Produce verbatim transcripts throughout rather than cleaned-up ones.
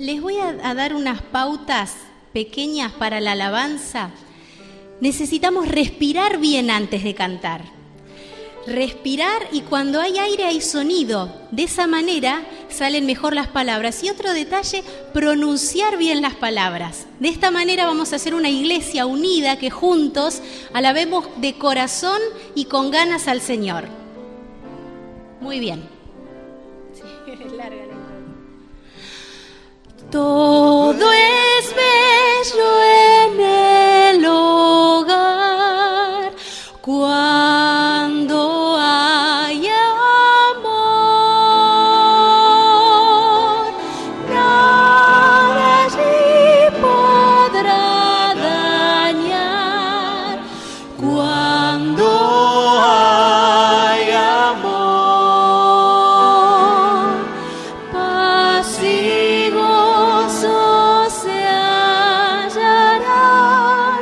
les voy a, a dar unas pautas pequeñas para la alabanza. Necesitamos respirar bien antes de cantar. Respirar, y cuando hay aire hay sonido. De esa manera salen mejor las palabras. Y otro detalle, pronunciar bien las palabras. De esta manera vamos a hacer una iglesia unida que juntos alabemos de corazón y con ganas al Señor. Muy bien. Sí, larga la Todo es bello en el hogar cuando hay amor. Nada allí podrá dañar cuando hay amor. Paz y gozo se hallarán,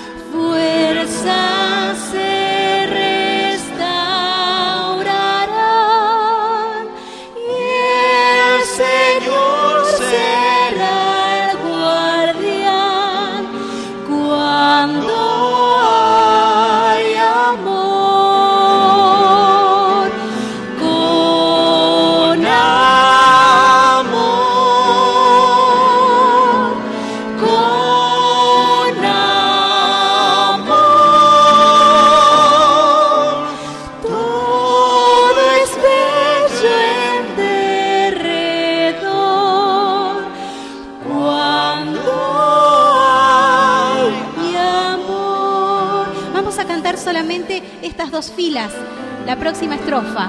fuerzas se restaurarán, y el Señor será el guardián cuando hay amor. Con amor, con amor, todo es bello en derredor cuando hay amor. Vamos a cantar solamente estas dos filas, la próxima estrofa.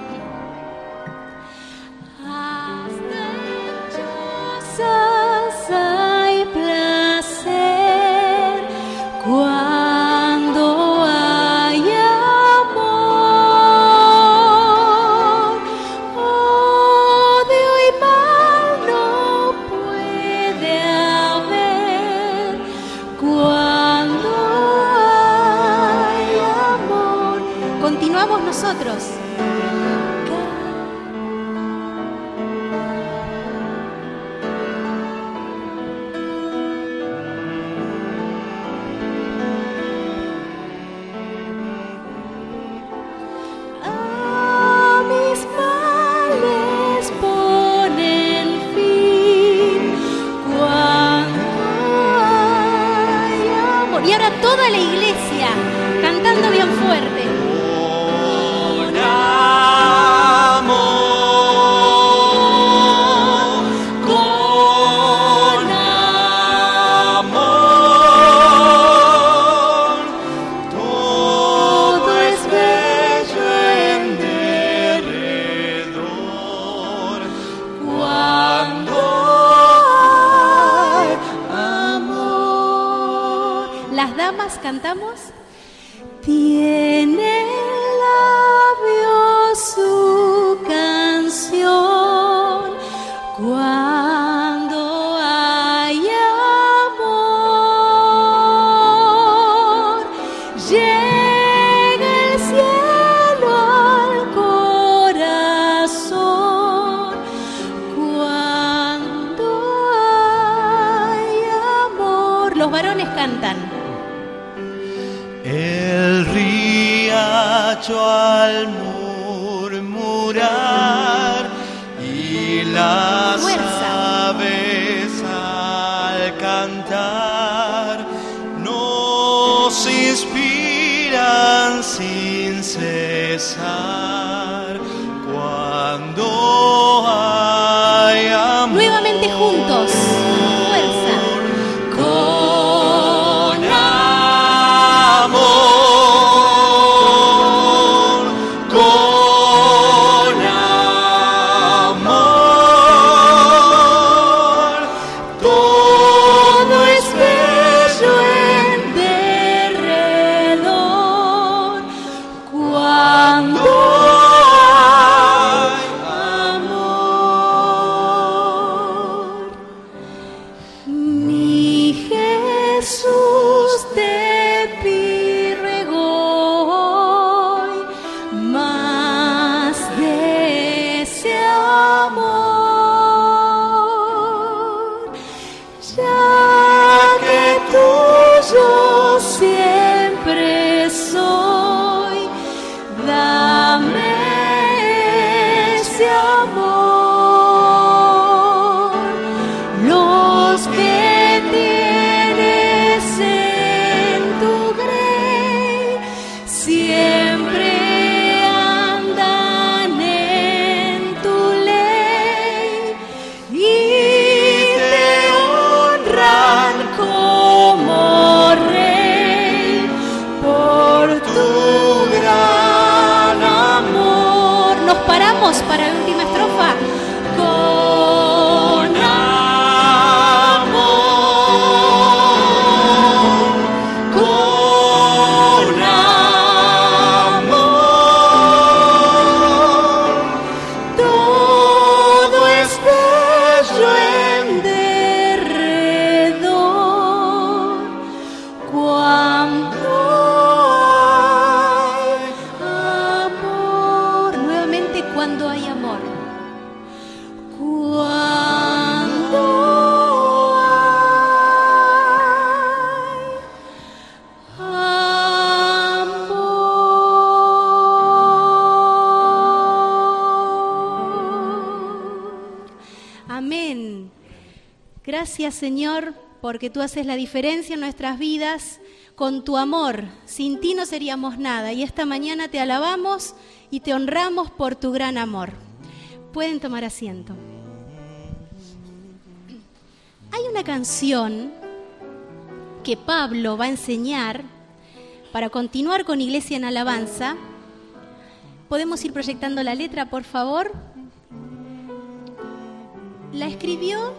Hasta en chozas hay placer cuando hay amor. Odio y mal no puede haber cuando hay amor. Continuamos nosotros. A mis males ponen fin cuando hay amor. Y ahora toda la iglesia cantando bien fuerte. Con amor, con amor, todo es bello en derredor cuando hay amor. Las damas cantamos. Tiene en labios su canción cuando hay amor. Llega el cielo al corazón cuando hay amor. Los varones cantan. El riacho al murmurar y las Fuerza. aves al cantar nos inspiran sin cesar cuando hay amor. Nuevamente juntos. Fuerza. Con amor, con amor, todo es bello en derredor cuando gracias, Señor, porque tú haces la diferencia en nuestras vidas con tu amor. Sin ti no seríamos nada. Y esta mañana te alabamos y te honramos por tu gran amor. Pueden tomar asiento. Hay una canción que Pablo va a enseñar para continuar con Iglesia en Alabanza. ¿Podemos ir proyectando la letra, por favor? La escribió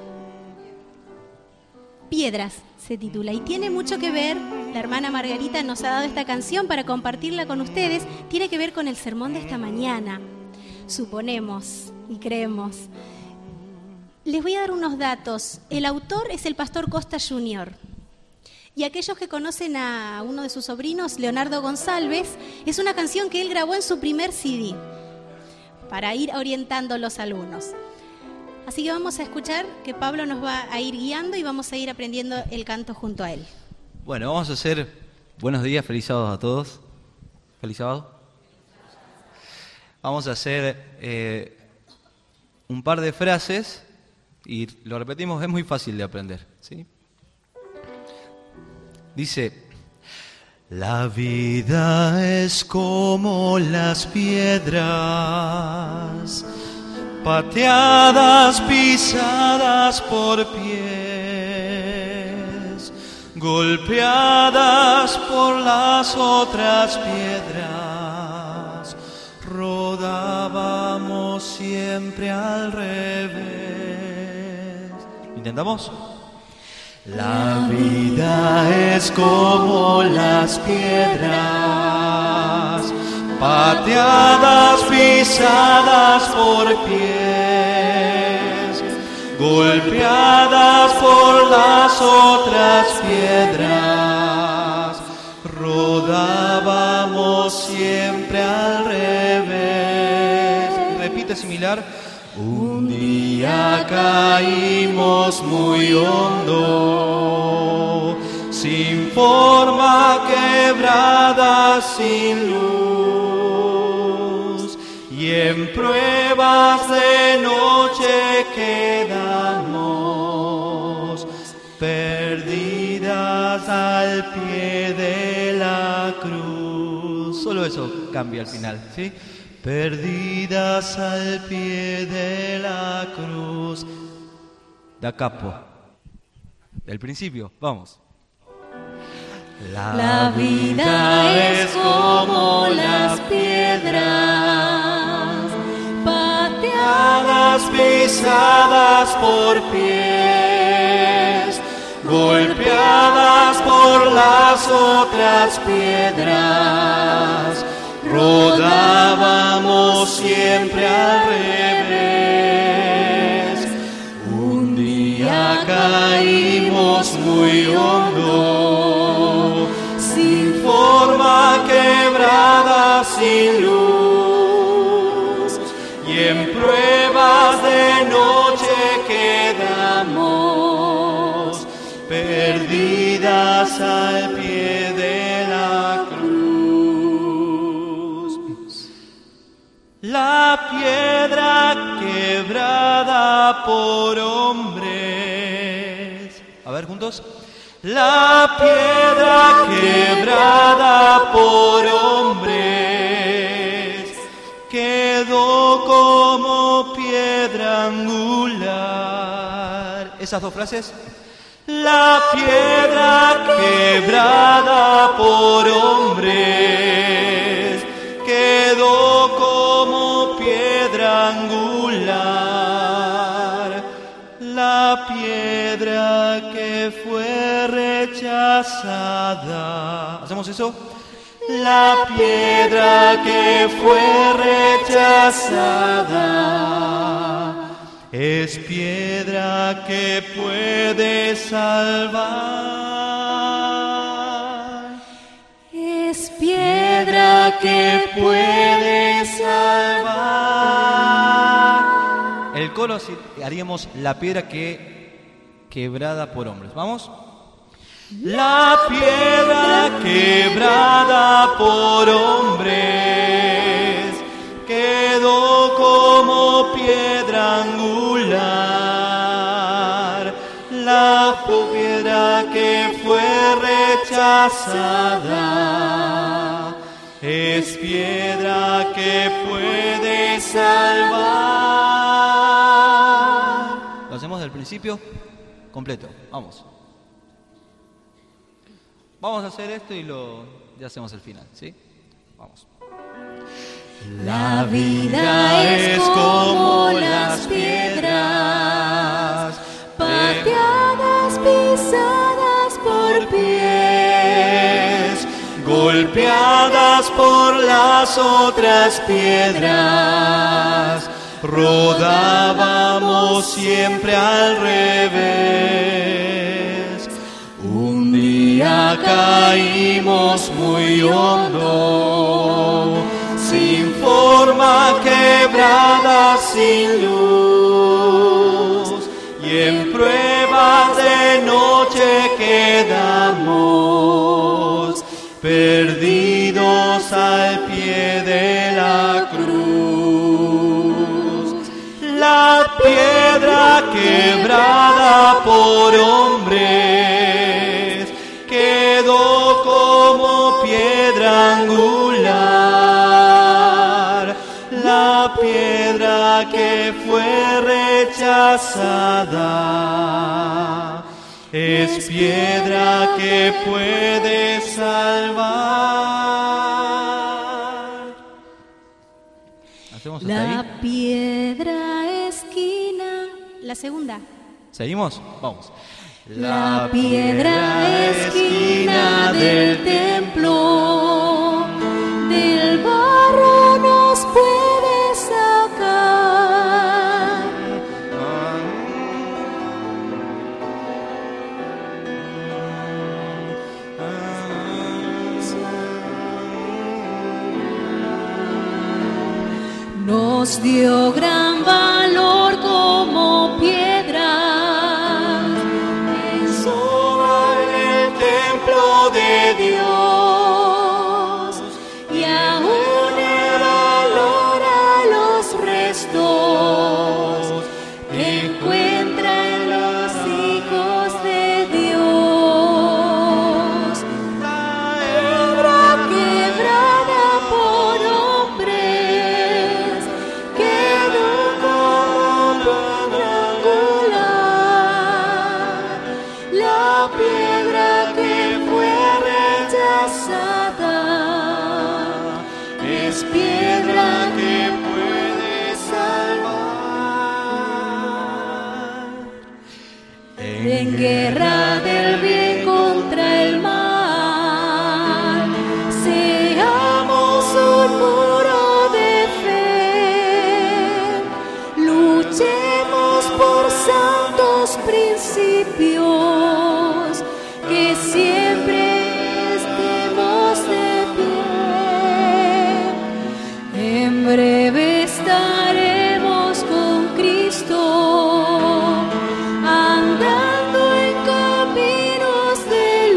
Piedras, se titula, y tiene mucho que ver, la hermana Margarita nos ha dado esta canción para compartirla con ustedes, tiene que ver con el sermón de esta mañana, suponemos y creemos. Les voy a dar unos datos. El autor es el pastor Costa junior Y aquellos que conocen a uno de sus sobrinos, Leonardo González, es una canción que él grabó en su primer C D, para ir orientando a los alumnos. Así que vamos a escuchar que Pablo nos va a ir guiando y vamos a ir aprendiendo el canto junto a él. Bueno, vamos a hacer buenos días, feliz sábado a todos. Feliz sábado. Vamos a hacer eh, un par de frases y lo repetimos, es muy fácil de aprender, ¿sí? Dice: la vida es como las piedras, pateadas, pisadas por pies, golpeadas por las otras piedras, rodábamos siempre al revés. ¿Intentamos? La vida es como las piedras, pateadas, pisadas por pies, golpeadas por las otras piedras, rodábamos siempre al revés. Repite similar. Un día caímos muy hondo, sin forma, quebrada, sin luz, y en pruebas de noche quedamos, perdidas al pie de la cruz. Solo eso cambia al final, ¿sí? Perdidas al pie de la cruz. Da capo. Del principio, vamos. La, la vida es como las piedras, pateadas, pisadas por pies, golpeadas por las otras piedras, rodábamos siempre al revés. Un día caímos muy hondo, sin forma, quebrada, sin luz, y en pruebas de noche quedamos, perdidas al pie de la cruz. La piedra quebrada por hombres. A ver, juntos. La piedra quebrada por hombres quedó como piedra angular. Esas dos frases. La piedra quebrada por hombres quedó como piedra angular. La piedra que fue rechazada. ¿Hacemos eso? La piedra que fue rechazada es piedra que puede salvar. Es piedra que puede salvar. El coro haríamos la piedra que quebrada por hombres. ¿Vamos? La piedra quebrada por hombres quedó como piedra angular. La rechazada, es piedra que puede salvar. Lo hacemos del principio completo. Vamos. Vamos a hacer esto y lo ya hacemos el final, ¿sí? Vamos. La vida es como las piedras, pateadas, pisadas por pies, golpeadas por las otras piedras, rodábamos siempre al revés. Un día caímos muy hondo, sin forma, quebrada, sin luz, y en pruebas de noche quedamos, perdidos al pie de la cruz. La piedra quebrada por hombres quedó como piedra angular. La piedra que fue rechazada es piedra que puede salvar. ¿Hacemos hasta La ahí? piedra esquina. La segunda. ¿Seguimos? Vamos. La piedra esquina del templo, del barro nos puede sacar. Nos dio gran valor como piedra. De Dios, y aún el valor a los restos que encuentran los hijos de Dios. Piedra quebrada por hombres quedó como piedra angular. La piedra que es piedra que puede salvar. En guerra del bien contra el mal, seamos un muro de fe, luchemos por santos principios, que siempre en breve estaremos con Cristo, andando en caminos de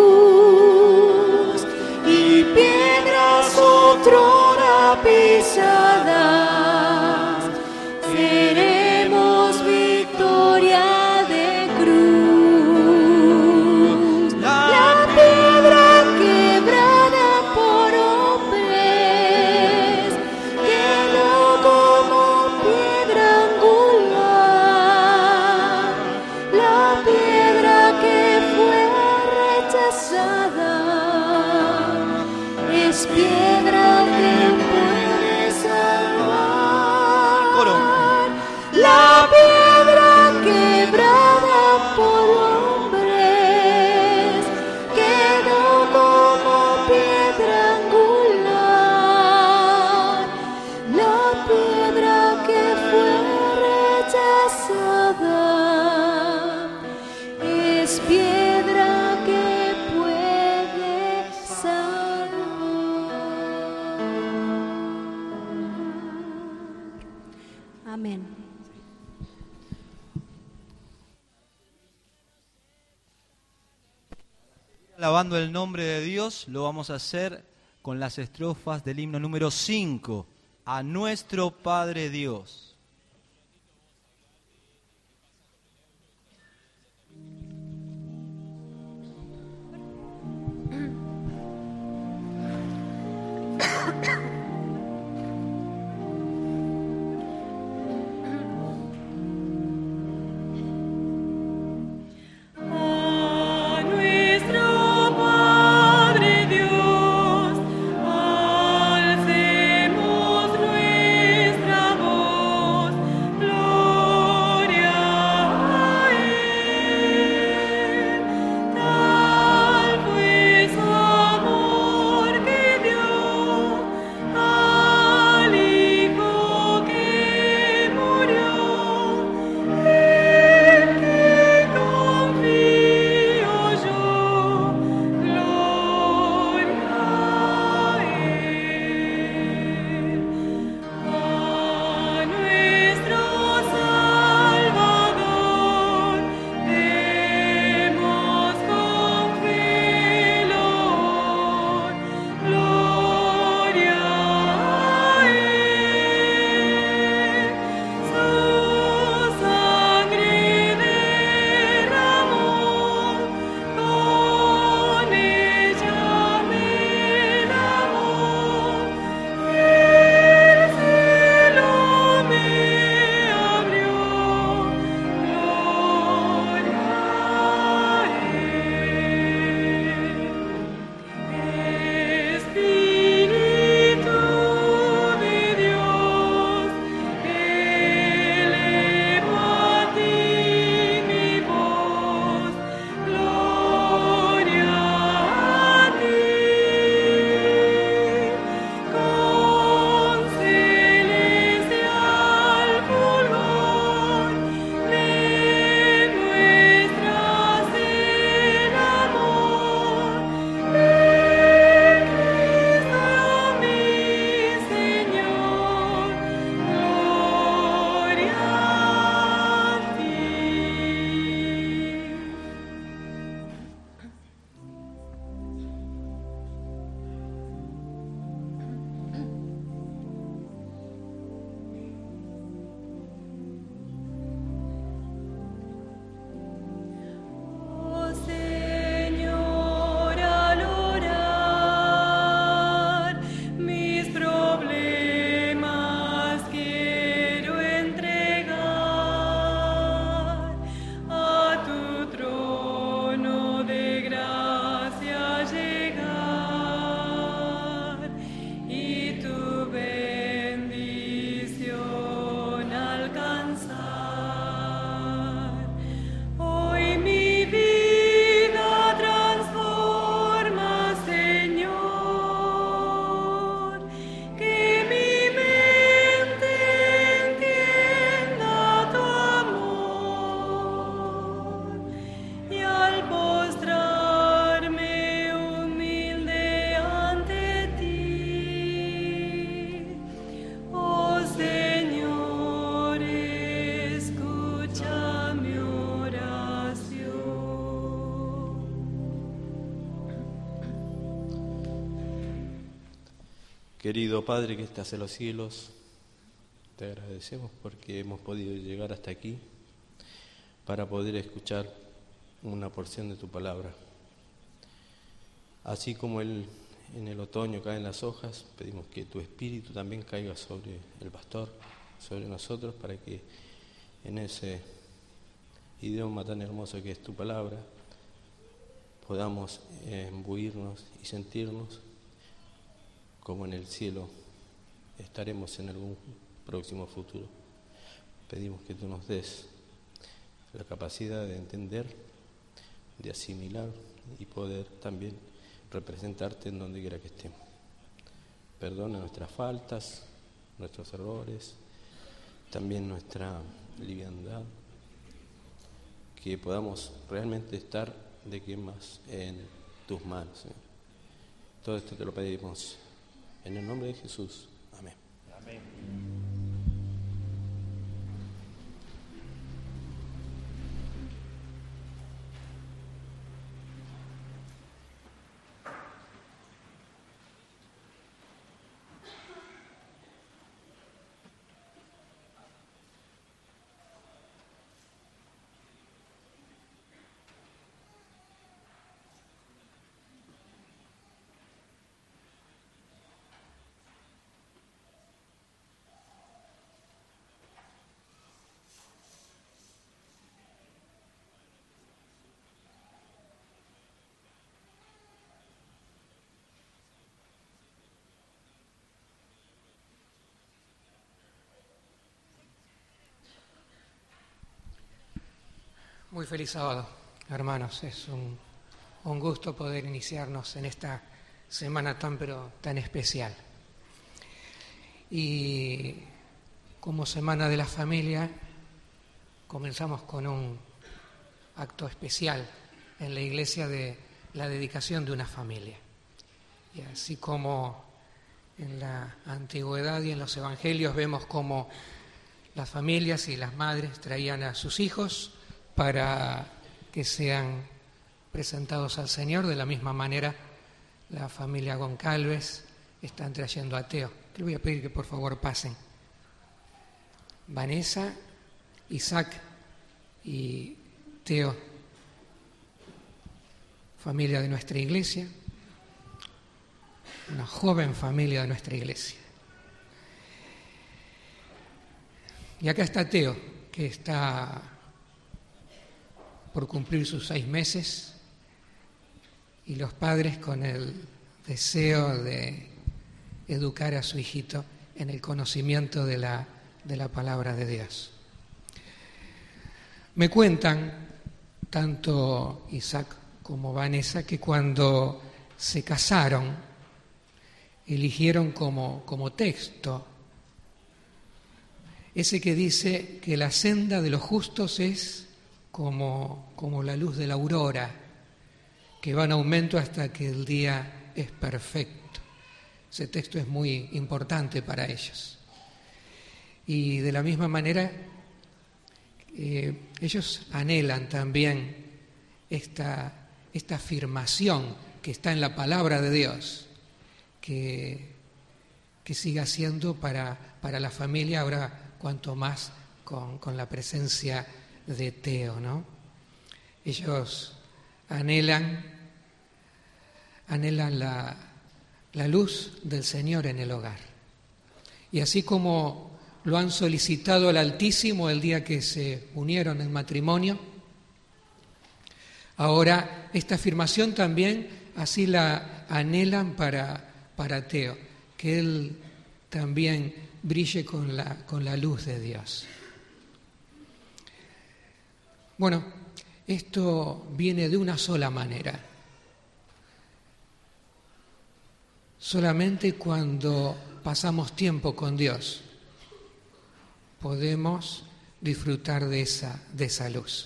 luz, y piedras otrora pisadas, seremos victoria de cruz. La piedra quebrada por hombres quedó como piedra angular. La piedra que fue rechazada es piedra que puede salvar. Coro. La piedra quebrada por hombres quedó como piedra angular. La piedra que fue rechazada es piedra que puede salvar. Amén. Alabando el nombre de Dios, lo vamos a hacer con las estrofas del himno número cinco, a nuestro Padre Dios. Querido Padre que estás en los cielos, te agradecemos porque hemos podido llegar hasta aquí para poder escuchar una porción de tu palabra. Así como el, en el otoño caen las hojas, pedimos que tu espíritu también caiga sobre el pastor, sobre nosotros, para que en ese idioma tan hermoso que es tu palabra podamos imbuirnos y sentirnos como en el cielo estaremos en algún próximo futuro. Pedimos que tú nos des la capacidad de entender, de asimilar y poder también representarte en donde quiera que estemos. Perdona nuestras faltas, nuestros errores, también nuestra liviandad, que podamos realmente estar de que más en tus manos. ¿eh? Todo esto te lo pedimos en el nombre de Jesús. Amén. Amén. Muy feliz sábado, hermanos. Es un, un gusto poder iniciarnos en esta semana tan pero tan especial. Y como Semana de la Familia, comenzamos con un acto especial en la iglesia de la dedicación de una familia. Y así como en la antigüedad y en los evangelios vemos cómo las familias y las madres traían a sus hijos para que sean presentados al Señor. De la misma manera, la familia Goncalves están trayendo a Teo. Les voy a pedir que por favor pasen. Vanessa, Isaac y Teo, familia de nuestra iglesia, una joven familia de nuestra iglesia. Y acá está Teo, que está por cumplir sus seis meses, y los padres con el deseo de educar a su hijito en el conocimiento de la, de la palabra de Dios. Me cuentan, tanto Isaac como Vanessa, que cuando se casaron, eligieron como, como texto ese que dice que la senda de los justos es Como, como la luz de la aurora, que va en aumento hasta que el día es perfecto. Ese texto es muy importante para ellos. Y de la misma manera, eh, ellos anhelan también esta, esta afirmación que está en la palabra de Dios, que, que siga siendo para, para la familia, ahora cuanto más con, con la presencia de Teo, ¿no? Ellos anhelan, anhelan la, la luz del Señor en el hogar. Y así como lo han solicitado al Altísimo el día que se unieron en matrimonio, ahora esta afirmación también así la anhelan para, para Teo, que él también brille con la, con la luz de Dios. Bueno, esto viene de una sola manera. Solamente cuando pasamos tiempo con Dios podemos disfrutar de esa, de esa luz.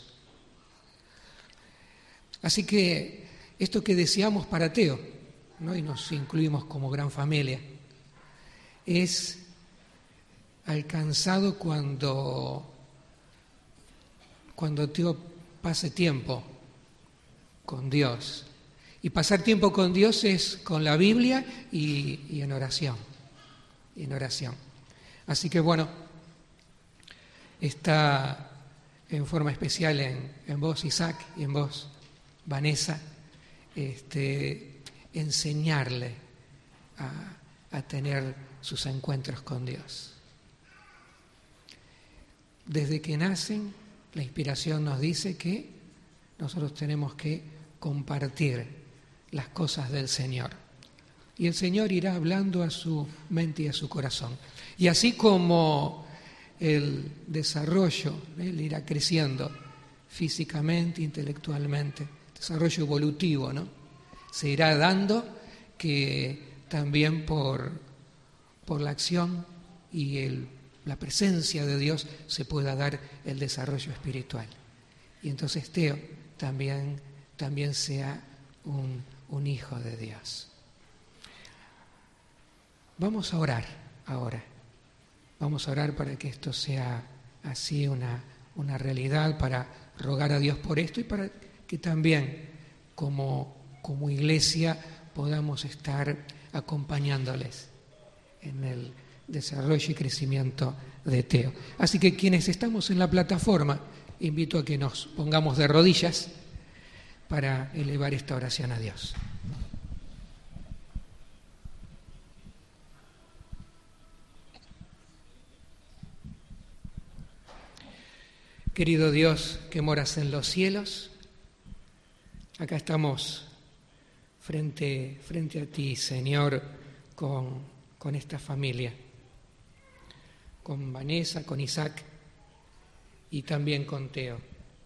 Así que esto que deseamos para Teo, ¿no? Y nos incluimos como gran familia, es alcanzado cuando... Cuando Teo pase tiempo con Dios. Y pasar tiempo con Dios es con la Biblia y, y en oración. y en oración. Así que bueno, está en forma especial en, en vos, Isaac, y en vos, Vanessa, este, enseñarle a, a tener sus encuentros con Dios. Desde que nacen, la inspiración nos dice que nosotros tenemos que compartir las cosas del Señor. Y el Señor irá hablando a su mente y a su corazón. Y así como el desarrollo, él irá creciendo físicamente, intelectualmente, desarrollo evolutivo, ¿no? Se irá dando que también por, por la acción y el, la presencia de Dios se pueda dar el desarrollo espiritual. Y entonces Teo también, también sea un, un hijo de Dios. Vamos a orar ahora. Vamos a orar para que esto sea así una, una realidad, para rogar a Dios por esto y para que también como, como iglesia podamos estar acompañándoles en el desarrollo y crecimiento de Teo. Así que quienes estamos en la plataforma, invito a que nos pongamos de rodillas para elevar esta oración a Dios. Querido Dios que moras en los cielos, acá estamos frente, frente a ti, Señor, con, con esta familia, con Vanessa, con Isaac y también con Teo.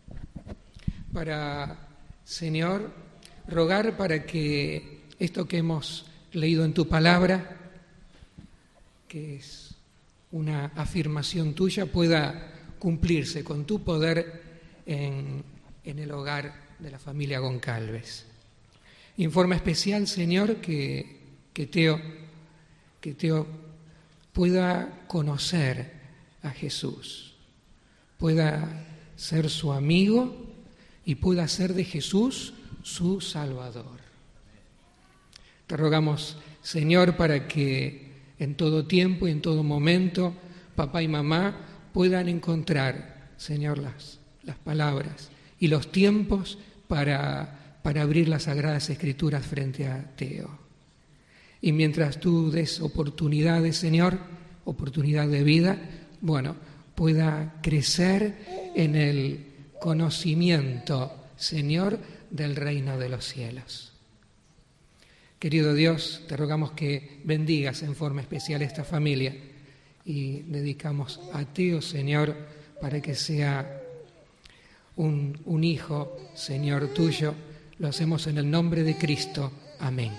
Para, Señor, rogar para que esto que hemos leído en tu palabra, que es una afirmación tuya, pueda cumplirse con tu poder en, en el hogar de la familia Goncalves. Informa especial, Señor, que, que, Teo, que Teo pueda conocer a Jesús, pueda ser su amigo y pueda ser de Jesús su Salvador. Te rogamos, Señor, para que en todo tiempo y en todo momento, papá y mamá puedan encontrar, Señor, las, las palabras y los tiempos para, para abrir las Sagradas Escrituras frente a Teo. Y mientras tú des oportunidades, Señor, oportunidad de vida, bueno, pueda crecer en el conocimiento, Señor, del reino de los cielos. Querido Dios, te rogamos que bendigas en forma especial esta familia y dedicamos a Teo, Señor, para que sea un, un hijo, Señor, tuyo. Lo hacemos en el nombre de Cristo. Amén.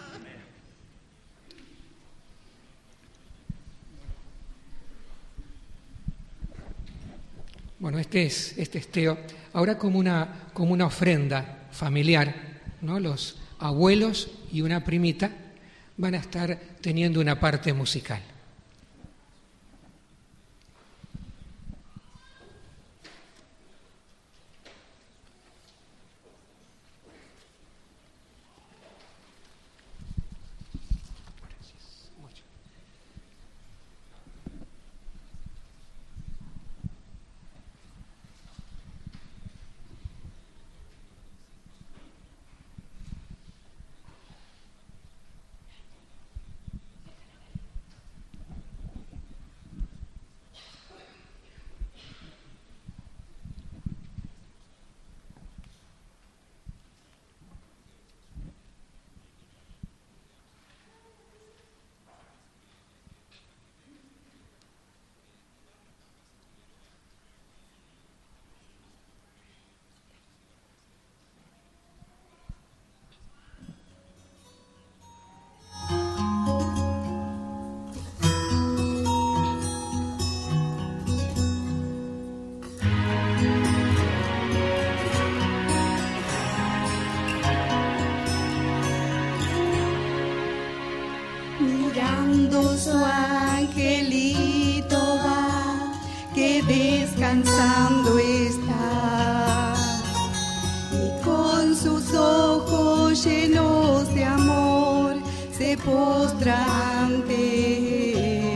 Bueno, este es, este es Teo. Ahora como una, como una ofrenda familiar, ¿no? Los abuelos y una primita van a estar teniendo una parte musical. Su angelito va, que descansando está, y con sus ojos llenos de amor se postra ante él.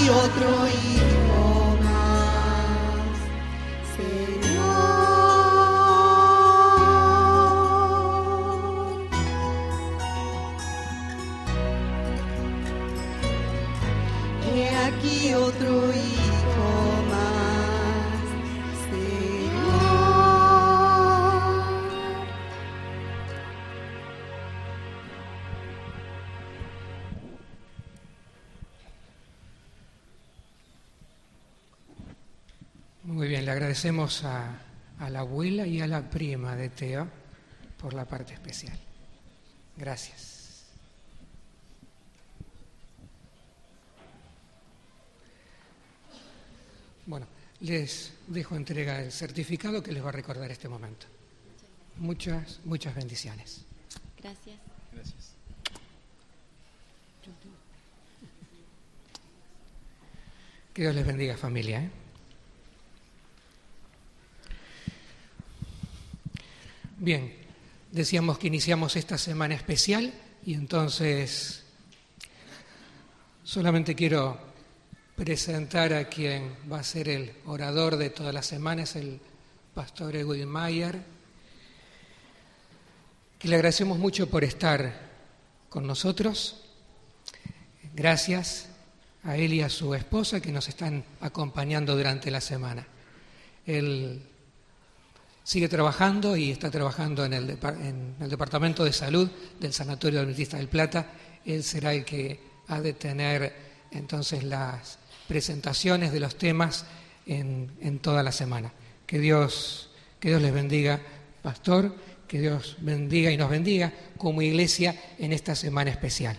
otro hijo más, Señor. He aquí otro hijo más, Señor. Muy bien, le agradecemos a, a la abuela y a la prima de Teo por la parte especial. Gracias. Bueno, les dejo entrega el certificado que les va a recordar este momento. Muchas, muchas bendiciones. Gracias. Gracias. Que Dios les bendiga, familia, ¿eh? Bien, decíamos que iniciamos esta semana especial y entonces solamente quiero presentar a quien va a ser el orador de todas las semanas, el pastor Edwin Mayer, que le agradecemos mucho por estar con nosotros. Gracias a él y a su esposa que nos están acompañando durante la semana. Él sigue trabajando y está trabajando en el, en el Departamento de Salud del Sanatorio Adventista del Plata. Él será el que ha de tener entonces las presentaciones de los temas en, en toda la semana. Que Dios, que Dios les bendiga, pastor, que Dios bendiga y nos bendiga como iglesia en esta semana especial.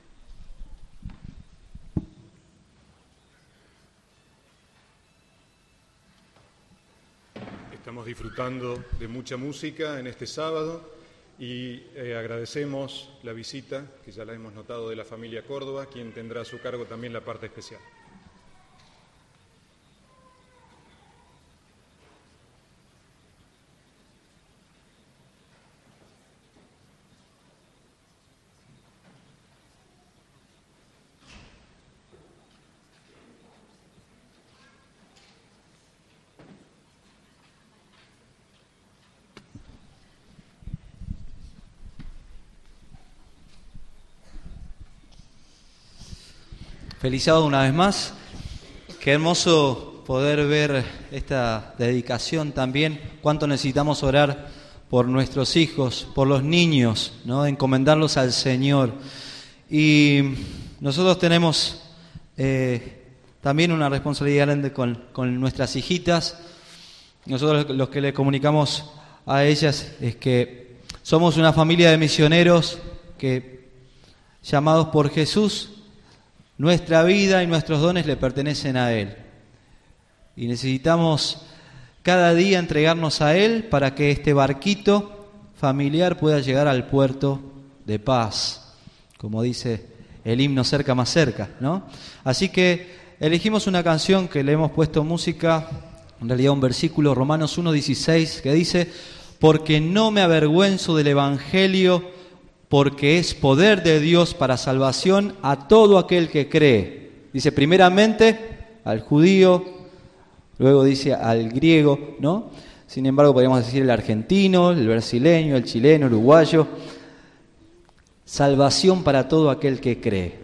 Estamos disfrutando de mucha música en este sábado y eh, agradecemos la visita, que ya la hemos notado, de la familia Córdoba, quien tendrá a su cargo también la parte especial. Feliz sábado una vez más. Qué hermoso poder ver esta dedicación también. Cuánto necesitamos orar por nuestros hijos, por los niños, ¿no? Encomendarlos al Señor. Y nosotros tenemos eh, también una responsabilidad grande con, con nuestras hijitas. Nosotros los que le comunicamos a ellas es que somos una familia de misioneros que, llamados por Jesús, nuestra vida y nuestros dones le pertenecen a Él. Y necesitamos cada día entregarnos a Él para que este barquito familiar pueda llegar al puerto de paz, como dice el himno Cerca más cerca, ¿no? Así que elegimos una canción que le hemos puesto música, en realidad un versículo, Romanos uno dieciséis, que dice: porque no me avergüenzo del Evangelio, porque es poder de Dios para salvación a todo aquel que cree. Dice primeramente al judío, luego dice al griego, ¿no? Sin embargo, podríamos decir el argentino, el brasileño, el chileno, el uruguayo. Salvación para todo aquel que cree.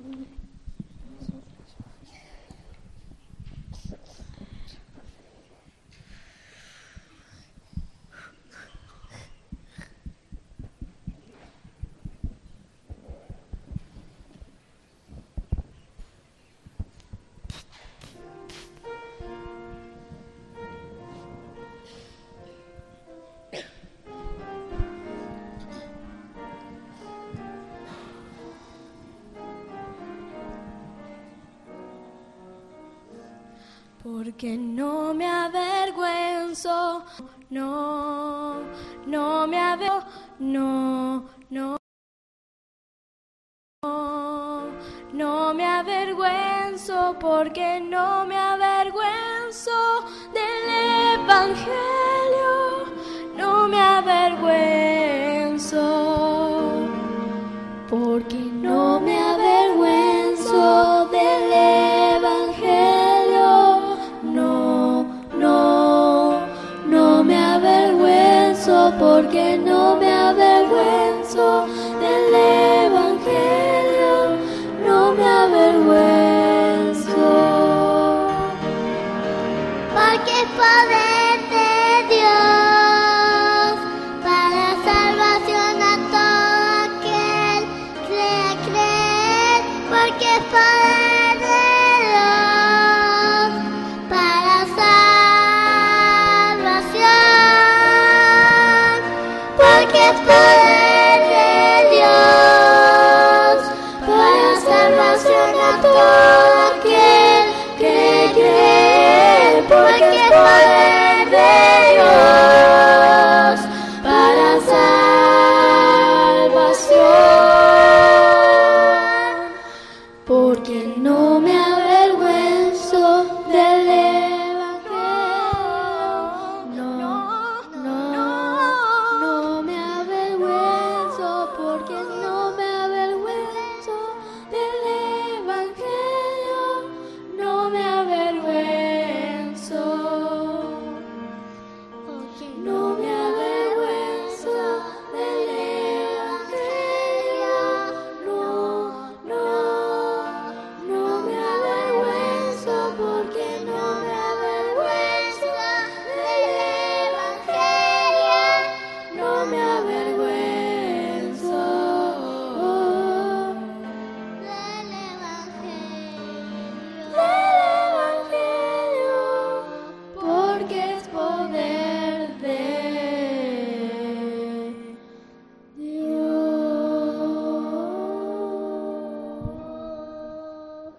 Porque no me avergüenzo, no, no me avergüenzo, no, no, no, no me avergüenzo, porque no me avergüenzo del Evangelio, no me avergüenzo, porque no me avergüenzo del Evangelio. porque no me avergüenzo del Evangelio, no me avergüenzo. Porque es poder de Dios para salvación a todo aquel que le cree, porque es poder de Dios para salvación, porque es poder de Dios para salvación a todo aquel que le cree, porque es poder de Dios para salvación, porque no me avergüenzo del Evangelio, no, no, no me avergüenzo, porque no me avergüenzo del Evangelio, no me avergüenzo, porque no me avergüenzo del Evangelio, no, no, no me avergüenzo, porque no me avergüenzo del Evangelio, no me avergüenzo del Evangelio, porque es poder de Dios.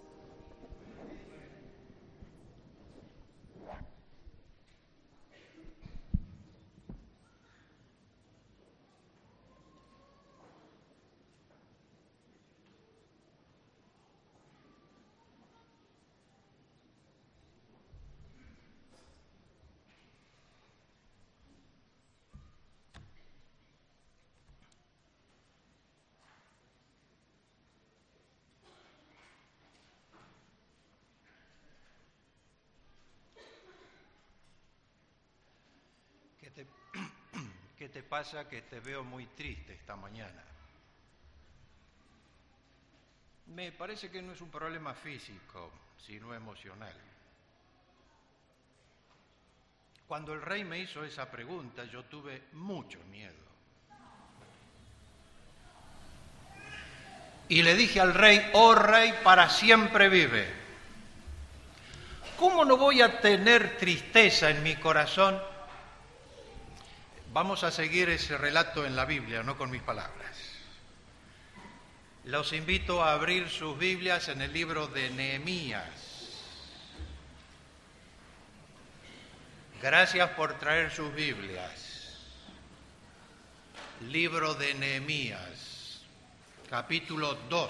¿Qué te, ¿Qué te pasa que te veo muy triste esta mañana? Me parece que no es un problema físico, sino emocional. Cuando el rey me hizo esa pregunta, yo tuve mucho miedo. Y le dije al rey: oh rey, para siempre vive. ¿Cómo no voy a tener tristeza en mi corazón? Vamos a seguir ese relato en la Biblia, no con mis palabras. Los invito a abrir sus Biblias en el libro de Nehemías. Gracias por traer sus Biblias. Libro de Nehemías, capítulo dos.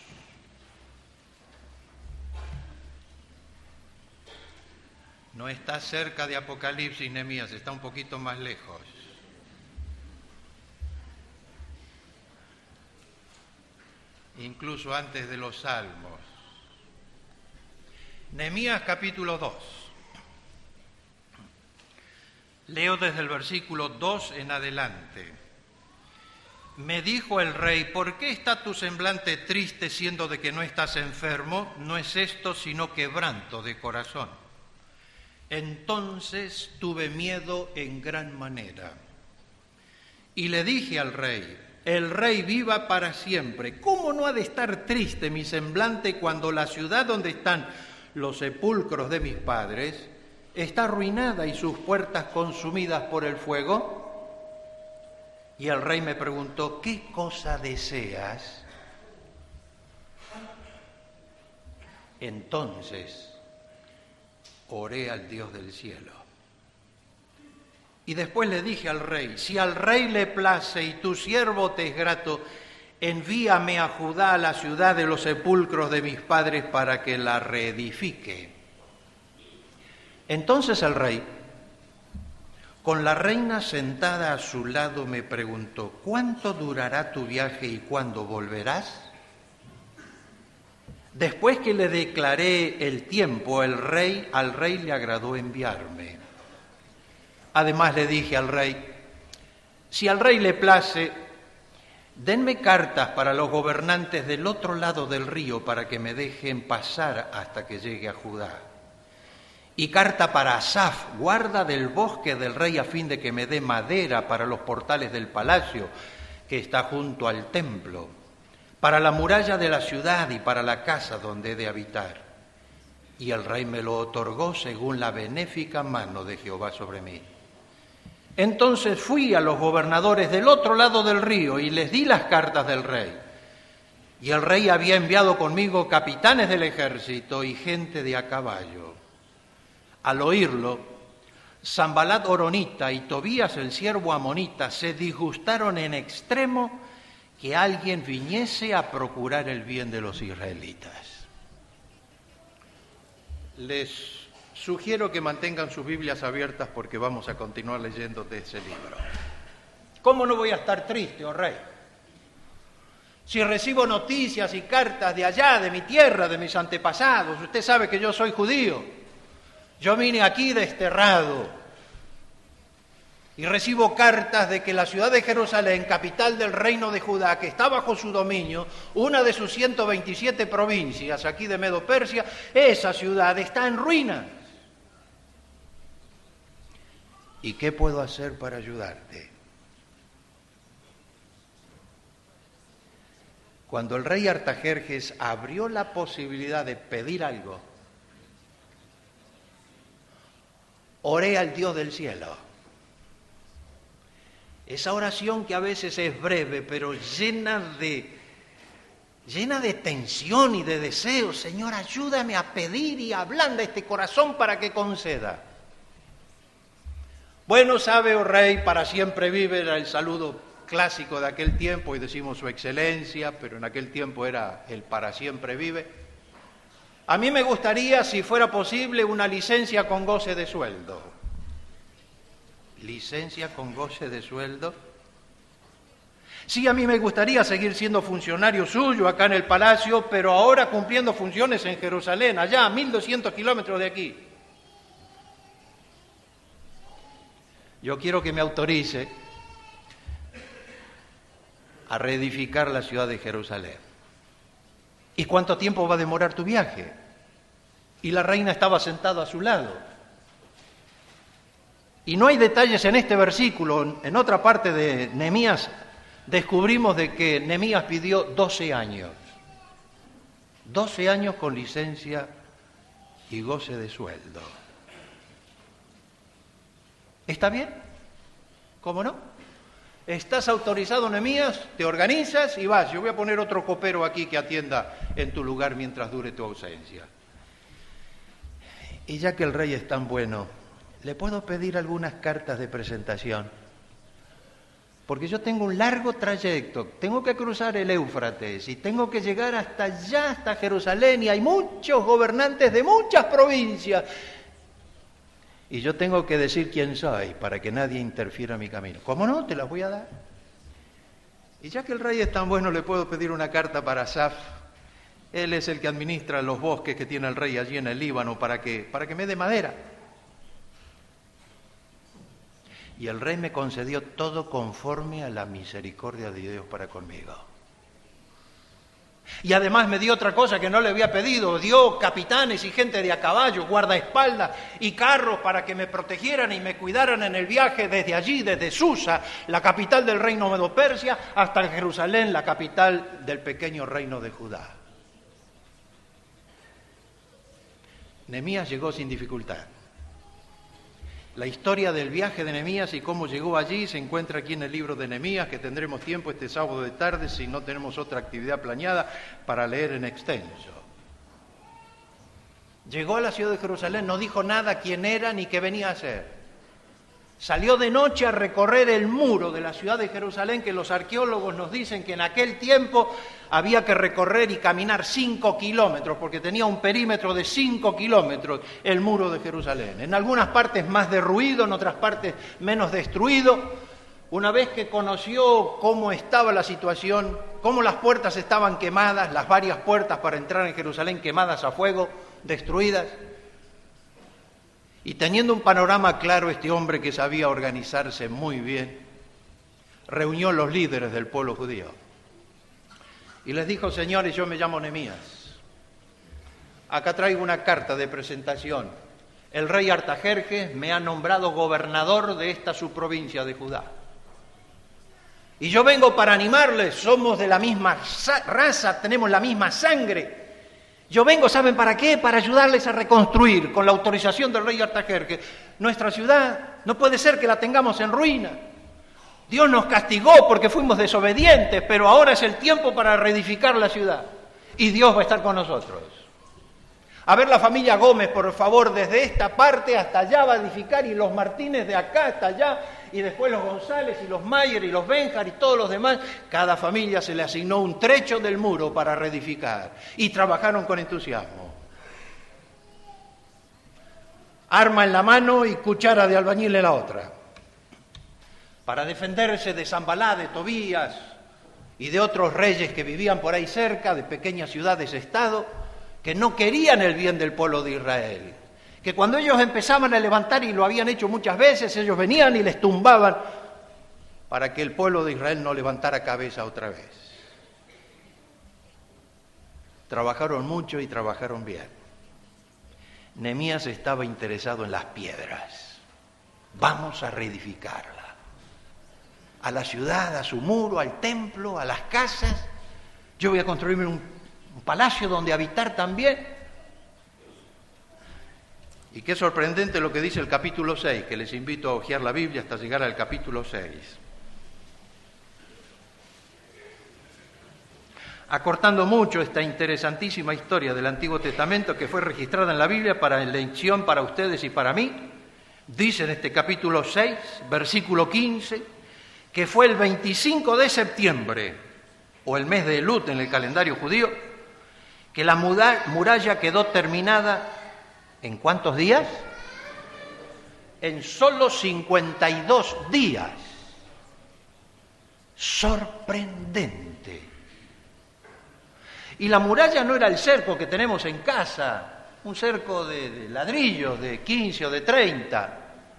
No está cerca de Apocalipsis, Nehemías, está un poquito más lejos. Incluso antes de los Salmos. Nehemías capítulo dos. Leo desde el versículo dos en adelante. Me dijo el rey: ¿por qué está tu semblante triste siendo de que no estás enfermo? No es esto sino quebranto de corazón. Entonces tuve miedo en gran manera. Y le dije al rey: el rey viva para siempre. ¿Cómo no ha de estar triste mi semblante cuando la ciudad donde están los sepulcros de mis padres está arruinada y sus puertas consumidas por el fuego? Y el rey me preguntó: ¿qué cosa deseas? Entonces oré al Dios del cielo. Y después le dije al rey: si al rey le place y tu siervo te es grato, envíame a Judá, a la ciudad de los sepulcros de mis padres, para que la reedifique. Entonces el rey, con la reina sentada a su lado, me preguntó: ¿cuánto durará tu viaje y cuándo volverás? Después que le declaré el tiempo, el rey, al rey le agradó enviarme. Además le dije al rey: si al rey le place, denme cartas para los gobernantes del otro lado del río para que me dejen pasar hasta que llegue a Judá. Y carta para Asaf, guarda del bosque del rey, a fin de que me dé madera para los portales del palacio que está junto al templo, para la muralla de la ciudad y para la casa donde he de habitar. Y el rey me lo otorgó según la benéfica mano de Jehová sobre mí. Entonces fui a los gobernadores del otro lado del río y les di las cartas del rey. Y el rey había enviado conmigo capitanes del ejército y gente de a caballo. Al oírlo, Sanbalat horonita y Tobías el siervo amonita se disgustaron en extremo que alguien viniese a procurar el bien de los israelitas. Les sugiero que mantengan sus Biblias abiertas porque vamos a continuar leyendo de ese libro. ¿Cómo no voy a estar triste, oh rey? Si recibo noticias y cartas de allá, de mi tierra, de mis antepasados, usted sabe que yo soy judío. Yo vine aquí desterrado y recibo cartas de que la ciudad de Jerusalén, capital del reino de Judá, que está bajo su dominio, una de sus ciento veintisiete provincias aquí de Medo-Persia, esa ciudad está en ruinas. ¿Y qué puedo hacer para ayudarte? Cuando el rey Artajerjes abrió la posibilidad de pedir algo, oré al Dios del cielo. Esa oración que a veces es breve, pero llena de, llena de tensión y de deseo. Señor, ayúdame a pedir y ablanda este corazón para que conceda. Bueno, sabe, oh rey, para siempre vive, era el saludo clásico de aquel tiempo, y decimos su excelencia, pero en aquel tiempo era el para siempre vive. A mí me gustaría, si fuera posible, una licencia con goce de sueldo. ¿Licencia con goce de sueldo? Sí, a mí me gustaría seguir siendo funcionario suyo acá en el palacio, pero ahora cumpliendo funciones en Jerusalén, allá a mil doscientos kilómetros de aquí. Yo quiero que me autorice a reedificar la ciudad de Jerusalén. ¿Y cuánto tiempo va a demorar tu viaje? Y la reina estaba sentada a su lado. Y no hay detalles en este versículo. En otra parte de Nehemías descubrimos de que Nehemías pidió doce años. doce años con licencia y goce de sueldo. ¿Está bien? ¿Cómo no? Estás autorizado, Nehemías, te organizas y vas. Yo voy a poner otro copero aquí que atienda en tu lugar mientras dure tu ausencia. Y ya que el rey es tan bueno, ¿le puedo pedir algunas cartas de presentación? Porque yo tengo un largo trayecto, tengo que cruzar el Éufrates y tengo que llegar hasta allá, hasta Jerusalén, y hay muchos gobernantes de muchas provincias. Y yo tengo que decir quién soy para que nadie interfiera en mi camino. ¿Cómo no? Te las voy a dar. Y ya que el rey es tan bueno, le puedo pedir una carta para Asaf. Él es el que administra los bosques que tiene el rey allí en el Líbano para que, para que me dé madera. Y el rey me concedió todo conforme a la misericordia de Dios para conmigo. Y además me dio otra cosa que no le había pedido, dio capitanes y gente de a caballo, guardaespaldas y carros para que me protegieran y me cuidaran en el viaje desde allí, desde Susa, la capital del reino Medo-Persia, hasta Jerusalén, la capital del pequeño reino de Judá. Nehemías llegó sin dificultad. La historia del viaje de Nehemías y cómo llegó allí se encuentra aquí en el libro de Nehemías, que tendremos tiempo este sábado de tarde, si no tenemos otra actividad planeada, para leer en extenso. Llegó a la ciudad de Jerusalén, no dijo nada quién era ni qué venía a hacer. Salió de noche a recorrer el muro de la ciudad de Jerusalén, que los arqueólogos nos dicen que en aquel tiempo había que recorrer y caminar cinco kilómetros, porque tenía un perímetro de cinco kilómetros el muro de Jerusalén. En algunas partes más derruido, en otras partes menos destruido. Una vez que conoció cómo estaba la situación, cómo las puertas estaban quemadas, las varias puertas para entrar en Jerusalén quemadas a fuego, destruidas, y teniendo un panorama claro, este hombre que sabía organizarse muy bien, reunió los líderes del pueblo judío y les dijo: señores, yo me llamo Nehemías, acá traigo una carta de presentación. El rey Artajerjes me ha nombrado gobernador de esta su provincia de Judá. Y yo vengo para animarles, somos de la misma raza, tenemos la misma sangre. Yo vengo, ¿saben para qué? Para ayudarles a reconstruir, con la autorización del rey Artajerjes, nuestra ciudad. No puede ser que la tengamos en ruina. Dios nos castigó porque fuimos desobedientes, pero ahora es el tiempo para reedificar la ciudad. Y Dios va a estar con nosotros. A ver, la familia Gómez, por favor, desde esta parte hasta allá va a edificar, y los Martínez de acá hasta allá, y después los González y los Mayer y los Benjar y todos los demás. Cada familia se le asignó un trecho del muro para reedificar, y trabajaron con entusiasmo. Arma en la mano y cuchara de albañil en la otra, para defenderse de Sanbalá, de Tobías y de otros reyes que vivían por ahí cerca, de pequeñas ciudades-estado, que no querían el bien del pueblo de Israel, que cuando ellos empezaban a levantar, y lo habían hecho muchas veces, ellos venían y les tumbaban para que el pueblo de Israel no levantara cabeza otra vez. Trabajaron mucho y trabajaron bien. Nehemías estaba interesado en las piedras. Vamos a reedificarla, a la ciudad, a su muro, al templo, a las casas. Yo voy a construirme un un palacio donde habitar también. Y qué sorprendente lo que dice el capítulo seis, que les invito a hojear la Biblia hasta llegar al capítulo seis. Acortando mucho esta interesantísima historia del Antiguo Testamento que fue registrada en la Biblia para lección para ustedes y para mí, dice en este capítulo seis, versículo quince, que fue el veinticinco de septiembre, o el mes de Elut en el calendario judío, que la muralla quedó terminada. ¿En cuántos días? En solo cincuenta y dos días. Sorprendente. Y la muralla no era el cerco que tenemos en casa, un cerco de, de ladrillos de quince o de treinta.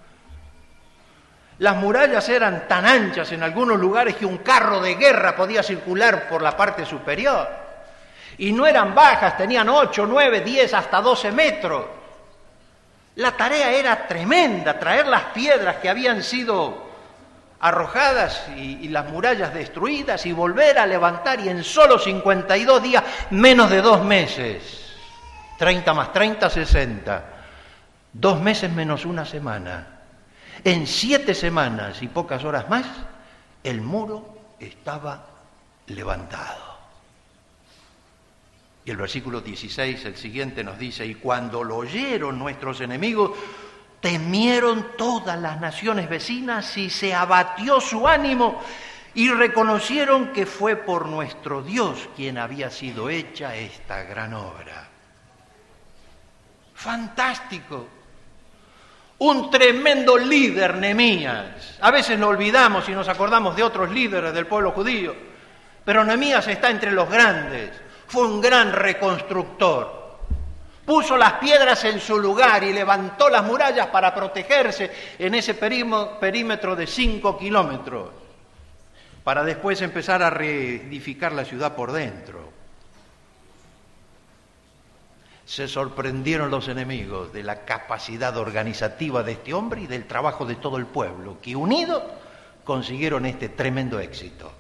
Las murallas eran tan anchas en algunos lugares que un carro de guerra podía circular por la parte superior. Y no eran bajas, tenían ocho, nueve, diez, hasta doce metros. La tarea era tremenda, traer las piedras que habían sido arrojadas y, y las murallas destruidas y volver a levantar, y en solo cincuenta y dos días, menos de dos meses, treinta más treinta, sesenta, dos meses menos una semana. En siete semanas y pocas horas más, el muro estaba levantado. Y el versículo dieciséis, el siguiente, nos dice: y cuando lo oyeron nuestros enemigos, temieron todas las naciones vecinas y se abatió su ánimo, y reconocieron que fue por nuestro Dios quien había sido hecha esta gran obra. Fantástico. Un tremendo líder, Nehemías. A veces lo olvidamos y nos acordamos de otros líderes del pueblo judío, pero Nehemías está entre los grandes. Fue un gran reconstructor. Puso las piedras en su lugar y levantó las murallas para protegerse en ese perímetro de cinco kilómetros, para después empezar a reedificar la ciudad por dentro. Se sorprendieron los enemigos de la capacidad organizativa de este hombre y del trabajo de todo el pueblo, que unidos consiguieron este tremendo éxito.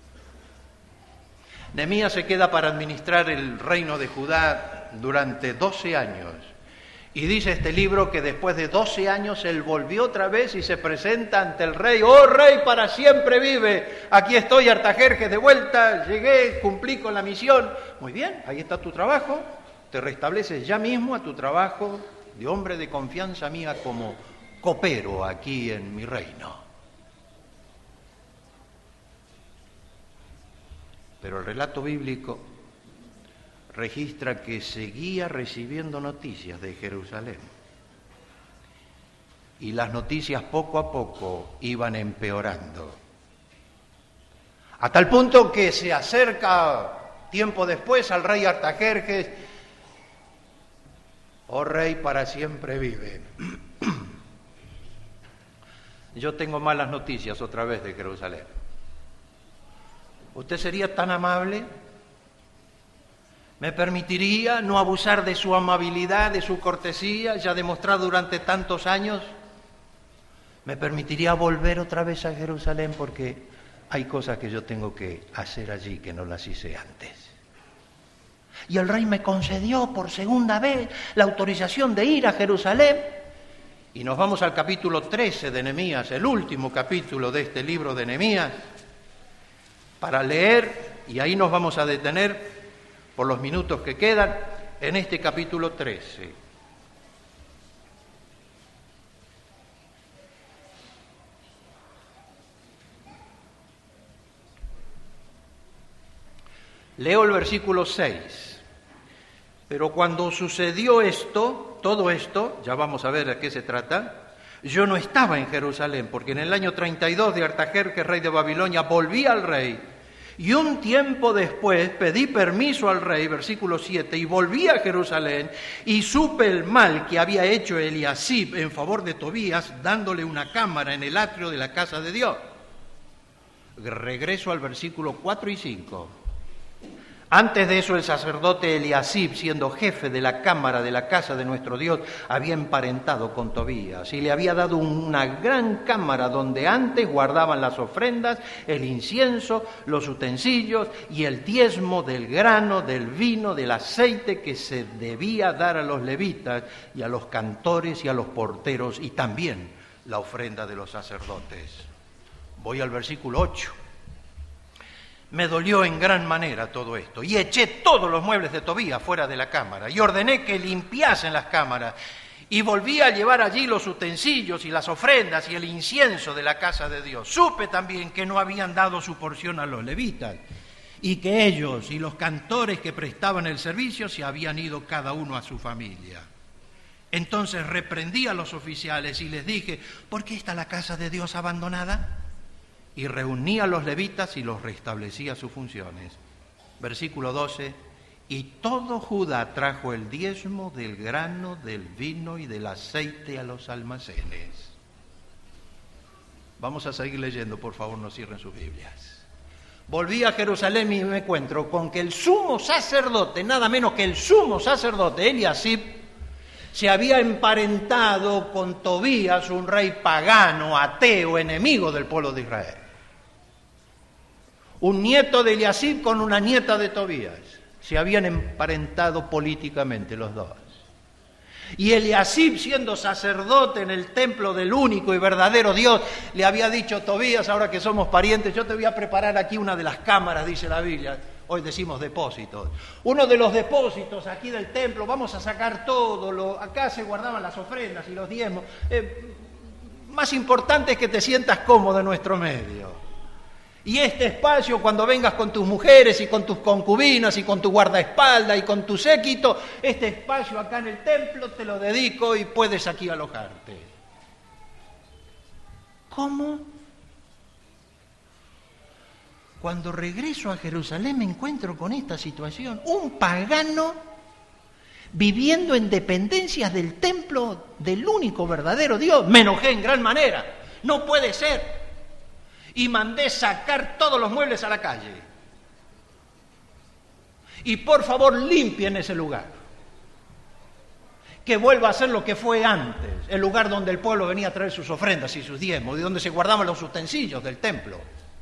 Nehemías se queda para administrar el reino de Judá durante doce años. Y dice este libro que después de doce años él volvió otra vez y se presenta ante el rey. ¡Oh, rey, para siempre vive! Aquí estoy, Artajerjes, de vuelta, llegué, cumplí con la misión. Muy bien, ahí está tu trabajo. Te restableces ya mismo a tu trabajo de hombre de confianza mía como copero aquí en mi reino. Pero el relato bíblico registra que seguía recibiendo noticias de Jerusalén. Y las noticias poco a poco iban empeorando. A tal punto que se acerca tiempo después al rey Artajerjes. Oh rey, para siempre vive. Yo tengo malas noticias otra vez de Jerusalén. ¿Usted sería tan amable? ¿Me permitiría no abusar de su amabilidad, de su cortesía, ya demostrada durante tantos años? ¿Me permitiría volver otra vez a Jerusalén? Porque hay cosas que yo tengo que hacer allí que no las hice antes. Y el rey me concedió por segunda vez la autorización de ir a Jerusalén. Y nos vamos al capítulo trece de Nehemías, el último capítulo de este libro de Nehemías, para leer, y ahí nos vamos a detener por los minutos que quedan, en este capítulo trece. Leo el versículo seis. Pero cuando sucedió esto, todo esto, ya vamos a ver a qué se trata, yo no estaba en Jerusalén, porque en el año treinta y dos de Artajerjes, rey de Babilonia, volví al rey. Y un tiempo después pedí permiso al rey, versículo siete, y volví a Jerusalén y supe el mal que había hecho Eliasib en favor de Tobías, dándole una cámara en el atrio de la casa de Dios. Regreso al versículo cuatro y cinco. Antes de eso, el sacerdote Eliasib, siendo jefe de la cámara de la casa de nuestro Dios, había emparentado con Tobías y le había dado una gran cámara donde antes guardaban las ofrendas, el incienso, los utensilios y el diezmo del grano, del vino, del aceite que se debía dar a los levitas y a los cantores y a los porteros, y también la ofrenda de los sacerdotes. Voy al versículo ocho. Me dolió en gran manera todo esto, y eché todos los muebles de Tobías fuera de la cámara, y ordené que limpiasen las cámaras, y volví a llevar allí los utensilios y las ofrendas y el incienso de la casa de Dios. Supe también que no habían dado su porción a los levitas, y que ellos y los cantores que prestaban el servicio se habían ido cada uno a su familia. Entonces reprendí a los oficiales y les dije, ¿por qué está la casa de Dios abandonada? Y reuní a los levitas y los restablecí a sus funciones. Versículo doce, y todo Judá trajo el diezmo del grano, del vino y del aceite a los almacenes. Vamos a seguir leyendo, por favor, no cierren sus Biblias. Volví a Jerusalén y me encuentro con que el sumo sacerdote, nada menos que el sumo sacerdote Eliasib, se había emparentado con Tobías, un rey pagano, ateo, enemigo del pueblo de Israel. Un nieto de Eliasib con una nieta de Tobías. Se habían emparentado políticamente los dos. Y Eliasib, siendo sacerdote en el templo del único y verdadero Dios, le había dicho a Tobías, ahora que somos parientes, yo te voy a preparar aquí una de las cámaras, dice la Biblia. Hoy decimos depósitos. Uno de los depósitos aquí del templo, vamos a sacar todo. Lo, acá se guardaban las ofrendas y los diezmos. Eh, más importante es que te sientas cómodo en nuestro medio. Y este espacio, cuando vengas con tus mujeres y con tus concubinas y con tu guardaespaldas y con tu séquito, este espacio acá en el templo te lo dedico y puedes aquí alojarte. ¿Cómo? Cuando regreso a Jerusalén me encuentro con esta situación. Un pagano viviendo en dependencias del templo del único verdadero Dios. Me enojé en gran manera. No puede ser. Y mandé sacar todos los muebles a la calle. Y por favor limpien ese lugar. Que vuelva a ser lo que fue antes. El lugar donde el pueblo venía a traer sus ofrendas y sus diezmos. Y donde se guardaban los utensilios del templo.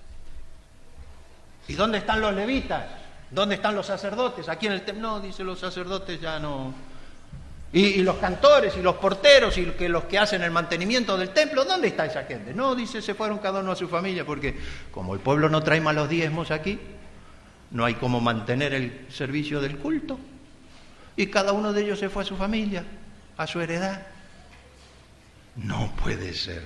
¿Y dónde están los levitas? ¿Dónde están los sacerdotes? Aquí en el templo. No, dice, los sacerdotes ya no. Y, y los cantores y los porteros y que los que hacen el mantenimiento del templo, ¿dónde está esa gente? No, dice, se fueron cada uno a su familia, porque como el pueblo no trae más los diezmos aquí, no hay cómo mantener el servicio del culto. Y cada uno de ellos se fue a su familia, a su heredad. No puede ser.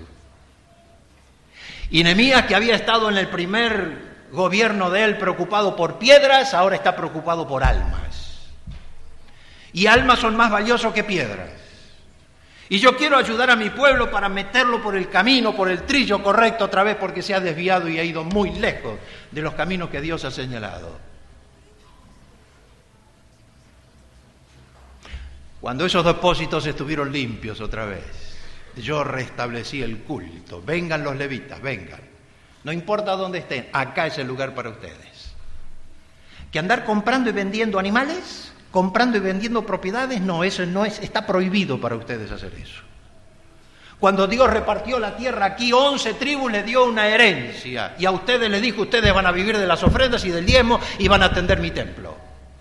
Y Nehemías, que había estado en el primer gobierno de él preocupado por piedras, ahora está preocupado por almas. Y almas son más valiosos que piedras. Y yo quiero ayudar a mi pueblo para meterlo por el camino, por el trillo correcto otra vez, porque se ha desviado y ha ido muy lejos de los caminos que Dios ha señalado. Cuando esos depósitos estuvieron limpios otra vez, yo restablecí el culto. Vengan los levitas, vengan. No importa dónde estén, acá es el lugar para ustedes. ¿Que andar comprando y vendiendo animales? ¿Comprando y vendiendo propiedades? No, eso no es, está prohibido para ustedes hacer eso. Cuando Dios repartió la tierra aquí, once tribus le dio una herencia. Y a ustedes les dijo, ustedes van a vivir de las ofrendas y del diezmo y van a atender mi templo.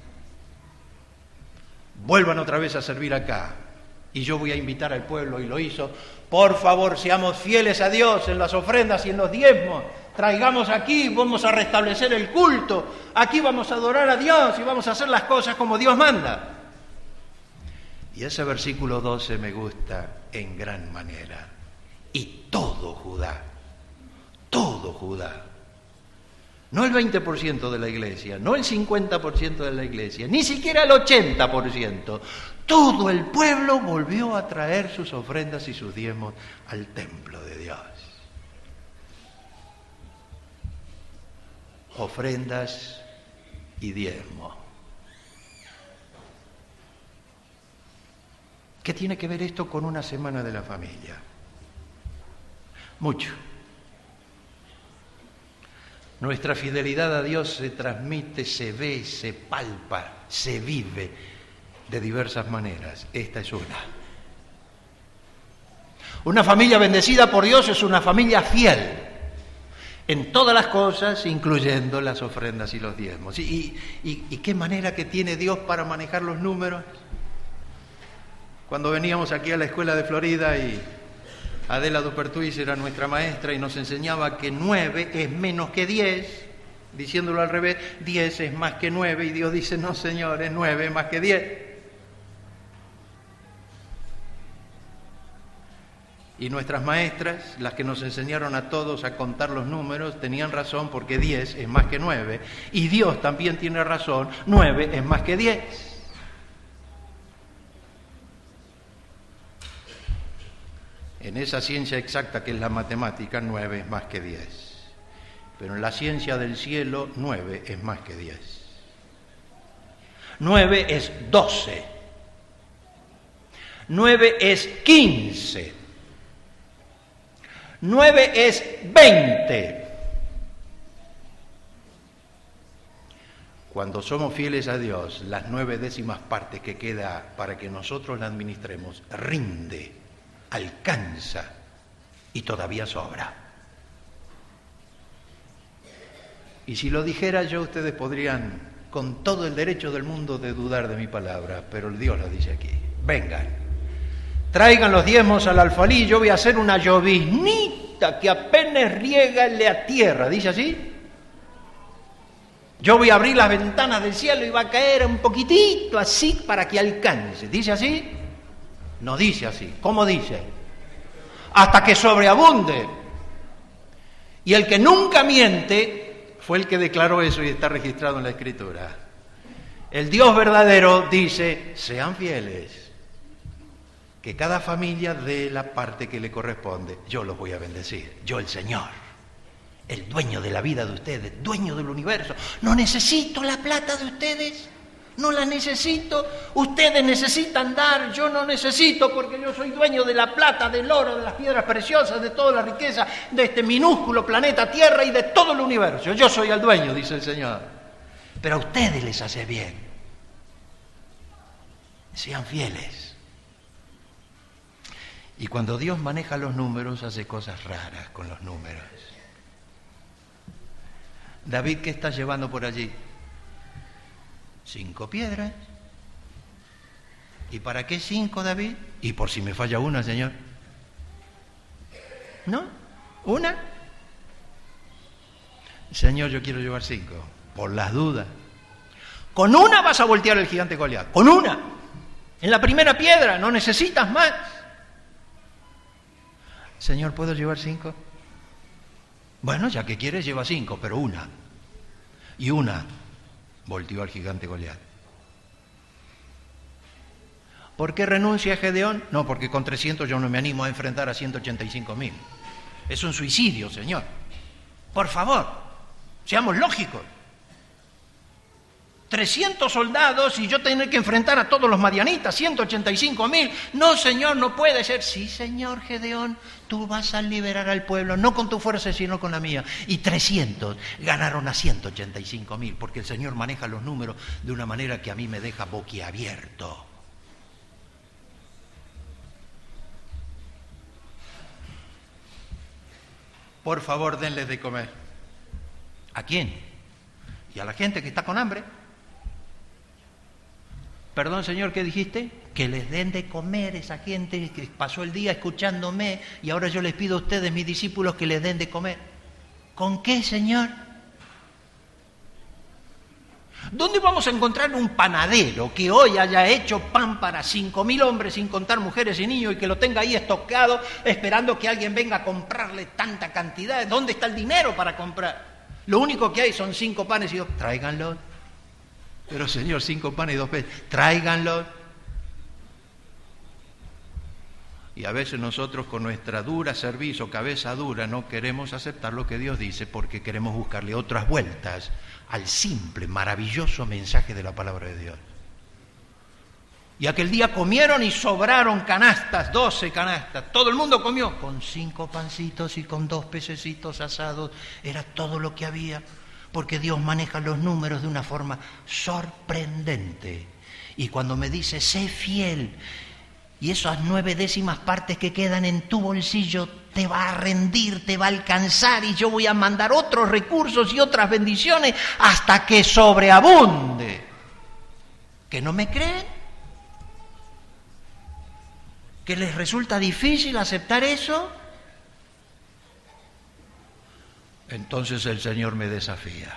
Vuelvan otra vez a servir acá. Y yo voy a invitar al pueblo, y lo hizo. Por favor, seamos fieles a Dios en las ofrendas y en los diezmos. Traigamos aquí, vamos a restablecer el culto. Aquí vamos a adorar a Dios y vamos a hacer las cosas como Dios manda. Y ese versículo doce me gusta en gran manera. Y todo Judá, todo Judá, no el veinte por ciento de la iglesia, no el cincuenta por ciento de la iglesia, ni siquiera el ochenta por ciento, todo el pueblo volvió a traer sus ofrendas y sus diezmos al templo de Dios. Ofrendas y diezmo. ¿Qué tiene que ver esto con una semana de la familia? Mucho. Nuestra fidelidad a Dios se transmite, se ve, se palpa, se vive de diversas maneras. Esta es una. Una familia bendecida por Dios es una familia fiel en todas las cosas, incluyendo las ofrendas y los diezmos. ¿Y, y, y qué manera que tiene Dios para manejar los números? Cuando veníamos aquí a la escuela de Florida y Adela Dupertuis era nuestra maestra y nos enseñaba que nueve es menos que diez, diciéndolo al revés, diez es más que nueve, y Dios dice, no señores, nueve es más que diez. Y nuestras maestras, las que nos enseñaron a todos a contar los números, tenían razón porque diez es más que nueve. Y Dios también tiene razón, nueve es más que diez. En esa ciencia exacta que es la matemática, nueve es más que diez. Pero en la ciencia del cielo, nueve es más que diez. nueve es doce. nueve es quince. nueve es veinte. Cuando somos fieles a Dios, las nueve décimas partes que queda para que nosotros la administremos, rinde, alcanza y todavía sobra. Y si lo dijera yo, ustedes podrían, con todo el derecho del mundo, de dudar de mi palabra, pero el Dios lo dice aquí. Vengan, traigan los diezmos al alfolí, yo voy a hacer una lloviznita que apenas riega la tierra, ¿dice así? Yo voy a abrir las ventanas del cielo y va a caer un poquitito así para que alcance, ¿dice así? No dice así. ¿Cómo dice? Hasta que sobreabunde. Y el que nunca miente fue el que declaró eso y está registrado en la Escritura. El Dios verdadero dice, sean fieles, que cada familia dé la parte que le corresponde. Yo los voy a bendecir, yo el Señor, el dueño de la vida de ustedes, dueño del universo. No necesito la plata de ustedes. No la necesito, ustedes necesitan dar, yo no necesito porque yo soy dueño de la plata, del oro, de las piedras preciosas, de toda la riqueza de este minúsculo planeta Tierra y de todo el universo. Yo soy el dueño, dice el Señor. Pero a ustedes les hace bien. Sean fieles. Y cuando Dios maneja los números, hace cosas raras con los números. David, ¿qué está llevando por allí? Cinco piedras. ¿Y para qué cinco, David? Y por si me falla una, Señor. ¿No? ¿Una? Señor, yo quiero llevar cinco. Por las dudas. Con una vas a voltear el gigante Goliat. Con una. En la primera piedra. No necesitas más. Señor, ¿puedo llevar cinco? Bueno, ya que quieres, lleva cinco, pero una. Y una volteó al gigante Goliat. ¿Por qué renuncia a Gedeón? No, porque con trescientos yo no me animo a enfrentar a ciento ochenta y cinco mil. Es un suicidio, Señor. Por favor, seamos lógicos. trescientos soldados y yo tener que enfrentar a todos los madianitas, ciento ochenta y cinco mil. No, Señor, no puede ser. Sí, Señor Gedeón, tú vas a liberar al pueblo, no con tu fuerza, sino con la mía. Y trescientos ganaron a ciento ochenta y cinco mil, porque el Señor maneja los números de una manera que a mí me deja boquiabierto. Por favor, denles de comer. ¿A quién? ¿Y a la gente que está con hambre? Perdón, Señor, ¿qué dijiste? Que les den de comer esa gente que pasó el día escuchándome y ahora yo les pido a ustedes, mis discípulos, que les den de comer. ¿Con qué, Señor? ¿Dónde vamos a encontrar un panadero que hoy haya hecho pan para cinco mil hombres, sin contar mujeres y niños, y que lo tenga ahí estocado esperando que alguien venga a comprarle tanta cantidad? ¿Dónde está el dinero para comprar? Lo único que hay son cinco panes y dos. Tráiganlos. Pero, Señor, cinco panes y dos peces. Tráiganlos. Y a veces nosotros con nuestra dura servicio, cabeza dura, no queremos aceptar lo que Dios dice porque queremos buscarle otras vueltas al simple, maravilloso mensaje de la palabra de Dios. Y aquel día comieron y sobraron canastas, doce canastas. Todo el mundo comió con cinco pancitos y con dos pececitos asados. Era todo lo que había, porque Dios maneja los números de una forma sorprendente. Y cuando me dice, sé fiel, y esas nueve décimas partes que quedan en tu bolsillo te va a rendir, te va a alcanzar, y yo voy a mandar otros recursos y otras bendiciones hasta que sobreabunde. ¿Que no me creen? ¿Que les resulta difícil aceptar eso? Entonces el Señor me desafía.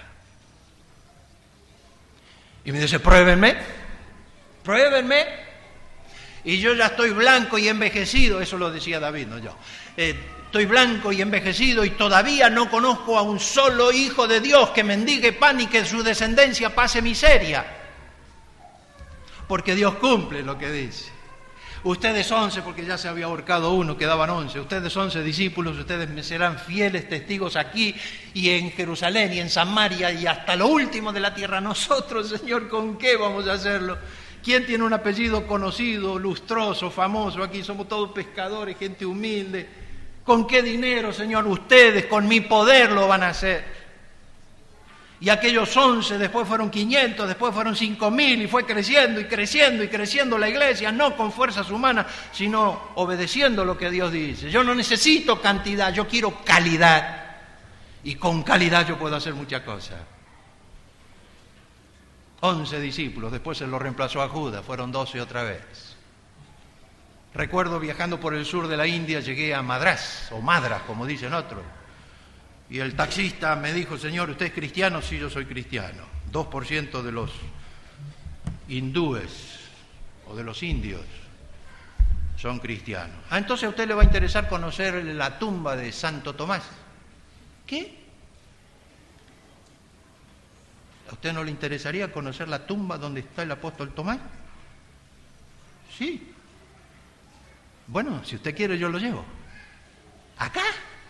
Y me dice, pruébenme, pruébenme. Y yo ya estoy blanco y envejecido, eso lo decía David, no yo. Eh, estoy blanco y envejecido y todavía no conozco a un solo hijo de Dios que mendigue pan y que su descendencia pase miseria. Porque Dios cumple lo que dice. Ustedes once, porque ya se había ahorcado uno, quedaban once. Ustedes once discípulos, ustedes me serán fieles testigos aquí y en Jerusalén y en Samaria y hasta lo último de la tierra. Nosotros, Señor, ¿con qué vamos a hacerlo? ¿Quién tiene un apellido conocido, lustroso, famoso? Aquí somos todos pescadores, gente humilde. ¿Con qué dinero, Señor? Ustedes, con mi poder lo van a hacer. Y aquellos once, después fueron quinientos, después fueron cinco mil, y fue creciendo y creciendo y creciendo la iglesia, no con fuerzas humanas, sino obedeciendo lo que Dios dice. Yo no necesito cantidad, yo quiero calidad. Y con calidad yo puedo hacer muchas cosas. Once discípulos, después se lo reemplazó a Judas, fueron doce otra vez. Recuerdo viajando por el sur de la India, llegué a Madrás, o Madras, como dicen otros. Y el taxista me dijo, señor, ¿usted es cristiano? Sí, yo soy cristiano. Dos por ciento de los hindúes o de los indios son cristianos. Ah, entonces a usted le va a interesar conocer la tumba de Santo Tomás. ¿Qué? ¿A usted no le interesaría conocer la tumba donde está el apóstol Tomás? Sí. Bueno, si usted quiere yo lo llevo. ¿Acá?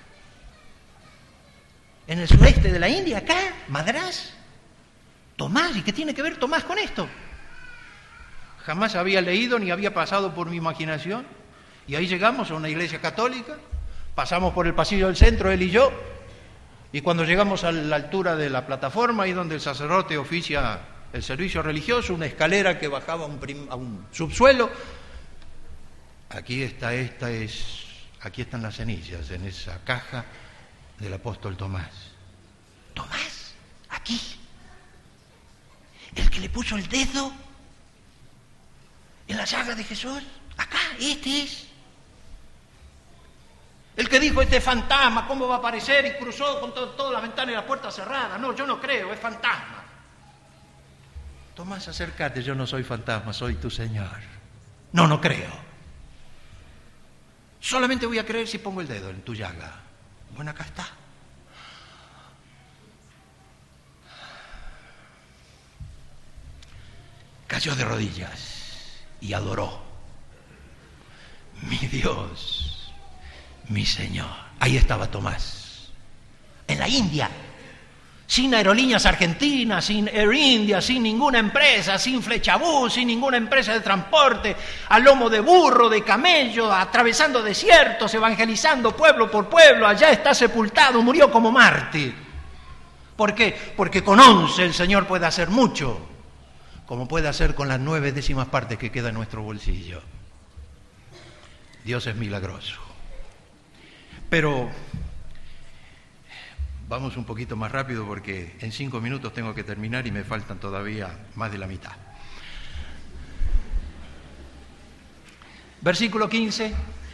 ¿En el sureste de la India? ¿Acá? ¿Madrás? Tomás, ¿y qué tiene que ver Tomás con esto? Jamás había leído ni había pasado por mi imaginación. Y ahí llegamos a una iglesia católica, pasamos por el pasillo del centro, él y yo, y cuando llegamos a la altura de la plataforma, ahí donde el sacerdote oficia el servicio religioso, una escalera que bajaba a un, prim, a un subsuelo, aquí está, esta es, aquí están las cenizas, en esa caja del apóstol Tomás. Tomás, aquí, el que le puso el dedo en la llaga de Jesús, acá, este es. El que dijo, este fantasma, ¿cómo va a aparecer? Y cruzó con to- todas las ventanas y las puertas cerradas. No, yo no creo, es fantasma. Tomás, acércate, yo no soy fantasma, soy tu Señor. No, no creo. Solamente voy a creer si pongo el dedo en tu llaga. Bueno, acá está. Cayó de rodillas y adoró. Mi Dios, mi Señor. Ahí estaba Tomás, en la India, sin aerolíneas argentinas, sin Air India, sin ninguna empresa, sin Flechabús, sin ninguna empresa de transporte, a lomo de burro, de camello, atravesando desiertos, evangelizando pueblo por pueblo, allá está sepultado, murió como mártir. ¿Por qué? Porque con once el Señor puede hacer mucho, como puede hacer con las nueve décimas partes que queda en nuestro bolsillo. Dios es milagroso. Pero vamos un poquito más rápido porque en cinco minutos tengo que terminar y me faltan todavía más de la mitad. Versículo quince.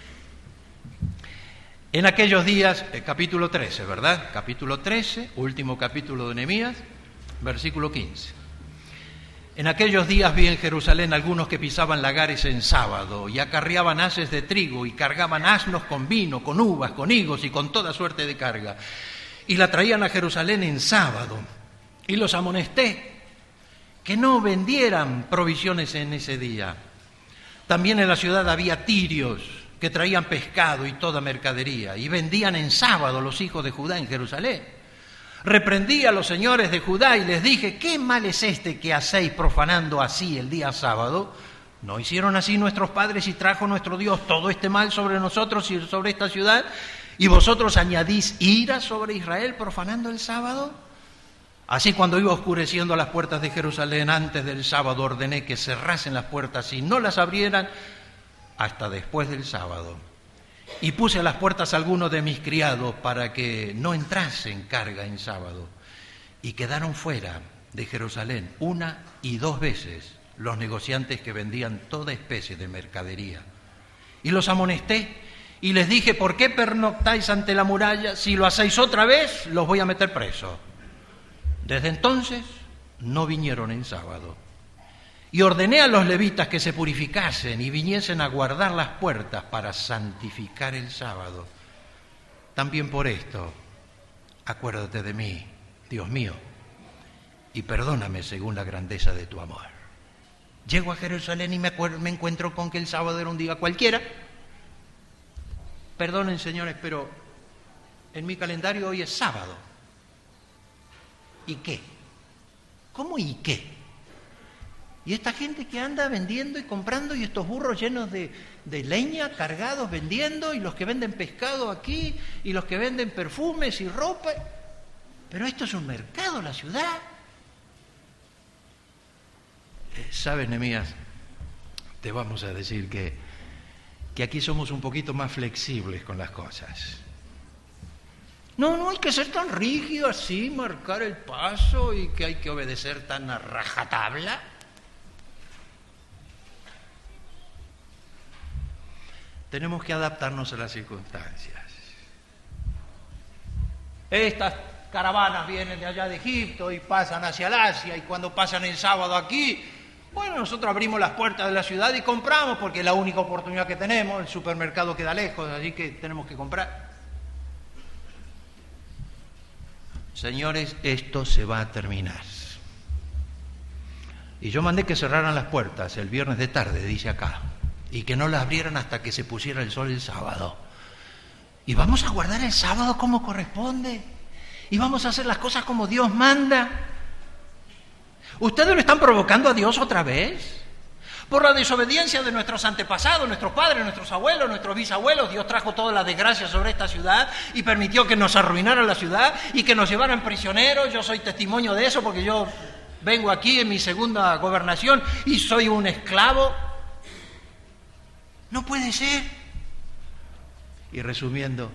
En aquellos días, eh, capítulo trece, ¿verdad? Capítulo trece, último capítulo de Nehemías, versículo quince. En aquellos días vi en Jerusalén algunos que pisaban lagares en sábado y acarreaban haces de trigo y cargaban asnos con vino, con uvas, con higos y con toda suerte de carga. Y la traían a Jerusalén en sábado. Y los amonesté que no vendieran provisiones en ese día. También en la ciudad había tirios que traían pescado y toda mercadería, y vendían en sábado los hijos de Judá en Jerusalén. Reprendí a los señores de Judá y les dije: ¿qué mal es este que hacéis profanando así el día sábado? ¿No hicieron así nuestros padres y trajo nuestro Dios todo este mal sobre nosotros y sobre esta ciudad? ¿Y vosotros añadís ira sobre Israel profanando el sábado? Así, cuando iba oscureciendo las puertas de Jerusalén antes del sábado, ordené que cerrasen las puertas y no las abrieran hasta después del sábado. Y puse a las puertas a algunos de mis criados para que no entrasen carga en sábado. Y quedaron fuera de Jerusalén una y dos veces los negociantes que vendían toda especie de mercadería. Y los amonesté y les dije: ¿por qué pernoctáis ante la muralla? Si lo hacéis otra vez, los voy a meter presos. Desde entonces no vinieron en sábado. Y ordené a los levitas que se purificasen y viniesen a guardar las puertas para santificar el sábado. También por esto, acuérdate de mí, Dios mío, y perdóname según la grandeza de tu amor. Llego a Jerusalén y me, acuerdo, me encuentro con que el sábado era un día cualquiera. Perdonen, señores, pero en mi calendario hoy es sábado. ¿Y qué? ¿Cómo y qué? Y esta gente que anda vendiendo y comprando, y estos burros llenos de, de leña, cargados, vendiendo, y los que venden pescado aquí, y los que venden perfumes y ropa. Pero esto es un mercado, la ciudad. Eh, ¿Sabes, Nehemías? Te vamos a decir que, que aquí somos un poquito más flexibles con las cosas. No, no hay que ser tan rígido así, marcar el paso, y que hay que obedecer tan a rajatabla. Tenemos que adaptarnos a las circunstancias. Estas caravanas vienen de allá de Egipto y pasan hacia el Asia, y cuando pasan el sábado aquí, bueno, nosotros abrimos las puertas de la ciudad y compramos, porque es la única oportunidad que tenemos. El supermercado queda lejos, así que tenemos que comprar. Señores, esto se va a terminar. Y yo mandé que cerraran las puertas el viernes de tarde, dice acá, y que no las abrieran hasta que se pusiera el sol el sábado. Y vamos a guardar el sábado como corresponde. Y vamos a hacer las cosas como Dios manda. ¿Ustedes lo están provocando a Dios otra vez? Por la desobediencia de nuestros antepasados, nuestros padres, nuestros abuelos, nuestros bisabuelos, Dios trajo toda la desgracia sobre esta ciudad y permitió que nos arruinara la ciudad y que nos llevaran prisioneros. Yo soy testimonio de eso, porque yo vengo aquí en mi segunda gobernación y soy un esclavo. No puede ser. Y resumiendo,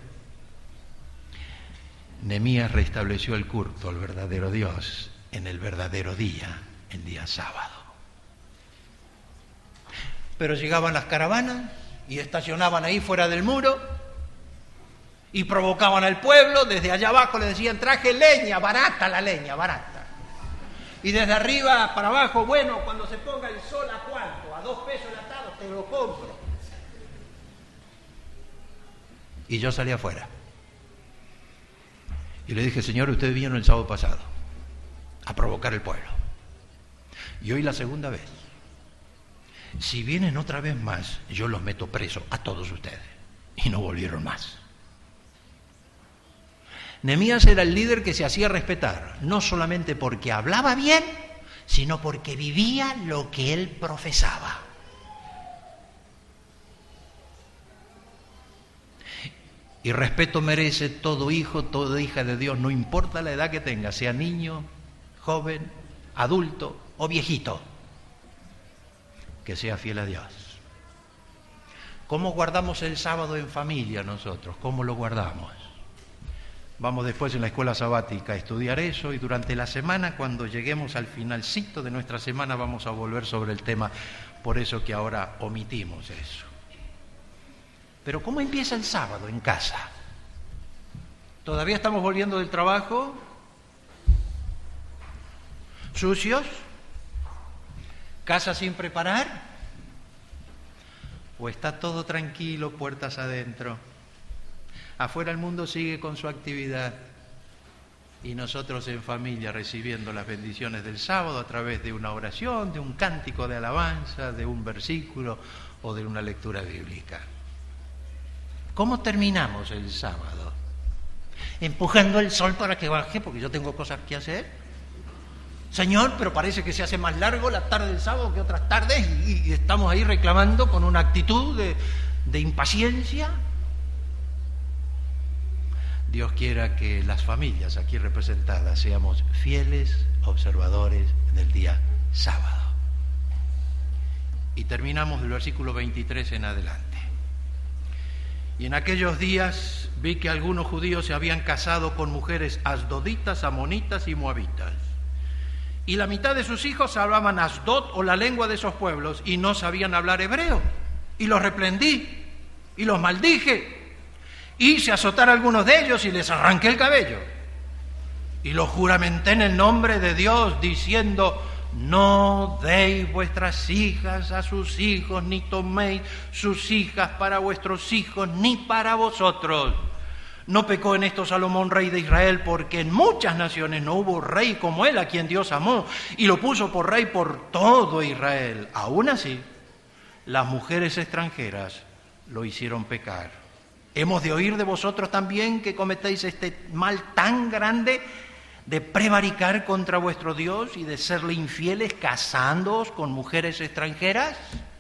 Nehemías restableció el culto al verdadero Dios en el verdadero día, el día sábado. Pero llegaban las caravanas y estacionaban ahí fuera del muro y provocaban al pueblo. Desde allá abajo le decían: traje leña, barata la leña, barata. Y desde arriba para abajo: bueno, cuando se ponga el sol, ¿a cuánto? A dos pesos el atado, te lo compro. Y yo salí afuera y le dije: Señor, ustedes vinieron el sábado pasado a provocar el pueblo, y hoy la segunda vez. Si vienen otra vez más, yo los meto presos a todos ustedes. Y no volvieron más. Nehemías era el líder que se hacía respetar, no solamente porque hablaba bien, sino porque vivía lo que él profesaba. Y respeto merece todo hijo, toda hija de Dios, no importa la edad que tenga, sea niño, joven, adulto o viejito, que sea fiel a Dios. ¿Cómo guardamos el sábado en familia nosotros? ¿Cómo lo guardamos? Vamos después en la escuela sabática a estudiar eso y durante la semana, cuando lleguemos al finalcito de nuestra semana, vamos a volver sobre el tema, por eso que ahora omitimos eso. Pero ¿cómo empieza el sábado en casa? ¿Todavía estamos volviendo del trabajo? ¿Sucios? ¿Casa sin preparar? ¿O está todo tranquilo, puertas adentro? Afuera el mundo sigue con su actividad y nosotros en familia recibiendo las bendiciones del sábado a través de una oración, de un cántico de alabanza, de un versículo o de una lectura bíblica. ¿Cómo terminamos el sábado? ¿Empujando el sol para que baje porque yo tengo cosas que hacer? Señor, pero parece que se hace más largo la tarde del sábado que otras tardes y, y estamos ahí reclamando con una actitud de, de impaciencia. Dios quiera que las familias aquí representadas seamos fieles observadores del día sábado. Y terminamos del versículo veintitrés en adelante. Y en aquellos días vi que algunos judíos se habían casado con mujeres asdoditas, amonitas y moabitas. Y la mitad de sus hijos hablaban asdod o la lengua de esos pueblos y no sabían hablar hebreo. Y los reprendí y los maldije. Hice azotar a algunos de ellos y les arranqué el cabello. Y los juramenté en el nombre de Dios, diciendo: no deis vuestras hijas a sus hijos, ni toméis sus hijas para vuestros hijos, ni para vosotros. No pecó en esto Salomón, rey de Israel, porque en muchas naciones no hubo rey como él, a quien Dios amó, y lo puso por rey por todo Israel. Aún así, las mujeres extranjeras lo hicieron pecar. ¿Hemos de oír de vosotros también que cometéis este mal tan grande de prevaricar contra vuestro Dios y de serle infieles casándoos con mujeres extranjeras?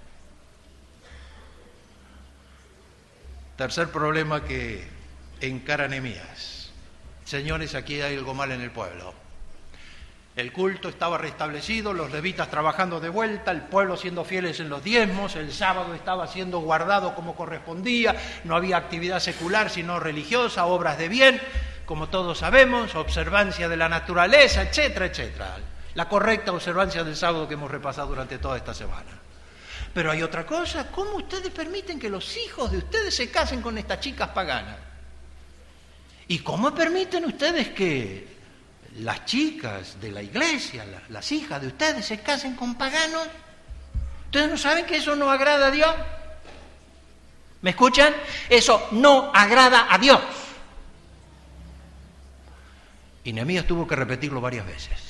Tercer problema que encara Nehemías. Señores, aquí hay algo mal en el pueblo. El culto estaba restablecido, los levitas trabajando de vuelta, el pueblo siendo fieles en los diezmos, el sábado estaba siendo guardado como correspondía, no había actividad secular sino religiosa, obras de bien, como todos sabemos, observancia de la naturaleza, etcétera, etcétera. La correcta observancia del sábado que hemos repasado durante toda esta semana. Pero hay otra cosa, ¿cómo ustedes permiten que los hijos de ustedes se casen con estas chicas paganas? ¿Y cómo permiten ustedes que las chicas de la iglesia, las, las hijas de ustedes se casen con paganos? ¿Ustedes no saben que eso no agrada a Dios? ¿Me escuchan? Eso no agrada a Dios. Y Nehemías tuvo que repetirlo varias veces.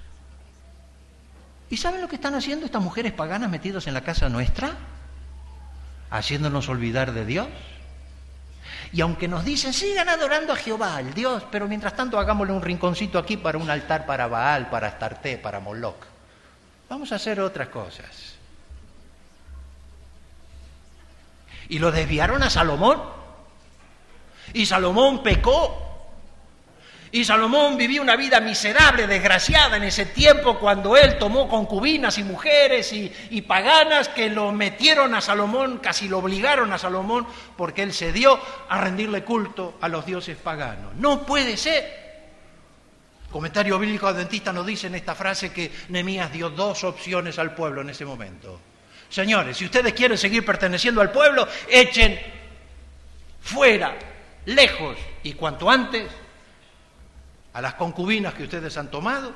¿Y saben lo que están haciendo estas mujeres paganas metidas en la casa nuestra? Haciéndonos olvidar de Dios. Y aunque nos dicen, sigan adorando a Jehová, el Dios, pero mientras tanto hagámosle un rinconcito aquí para un altar para Baal, para Astarte, para Moloch. Vamos a hacer otras cosas. Y lo desviaron a Salomón. Y Salomón pecó. Y Salomón vivió una vida miserable, desgraciada en ese tiempo cuando él tomó concubinas y mujeres y, y paganas que lo metieron a Salomón, casi lo obligaron a Salomón porque él se dio a rendirle culto a los dioses paganos. No puede ser. Comentario bíblico adventista nos dice en esta frase que Nehemías dio dos opciones al pueblo en ese momento. Señores, si ustedes quieren seguir perteneciendo al pueblo, echen fuera, lejos y cuanto antes a las concubinas que ustedes han tomado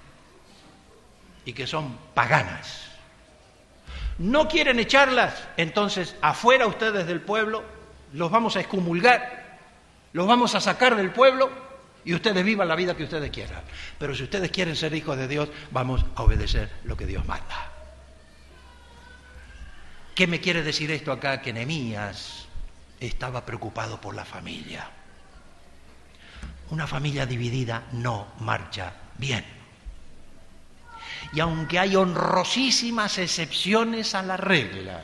y que son paganas. ¿No quieren echarlas? Entonces, afuera ustedes del pueblo, los vamos a excomulgar, los vamos a sacar del pueblo y ustedes vivan la vida que ustedes quieran. Pero si ustedes quieren ser hijos de Dios, vamos a obedecer lo que Dios manda. ¿Qué me quiere decir esto acá? Que Nehemías estaba preocupado por la familia. Una familia dividida no marcha bien. Y aunque hay honrosísimas excepciones a la regla,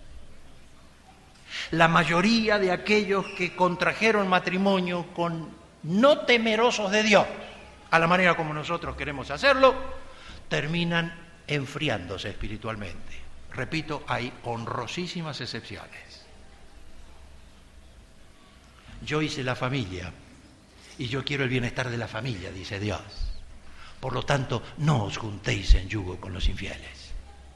la mayoría de aquellos que contrajeron matrimonio con no temerosos de Dios, a la manera como nosotros queremos hacerlo, terminan enfriándose espiritualmente. Repito, hay honrosísimas excepciones. Yo hice la familia y yo quiero el bienestar de la familia, dice Dios. Por lo tanto, no os juntéis en yugo con los infieles.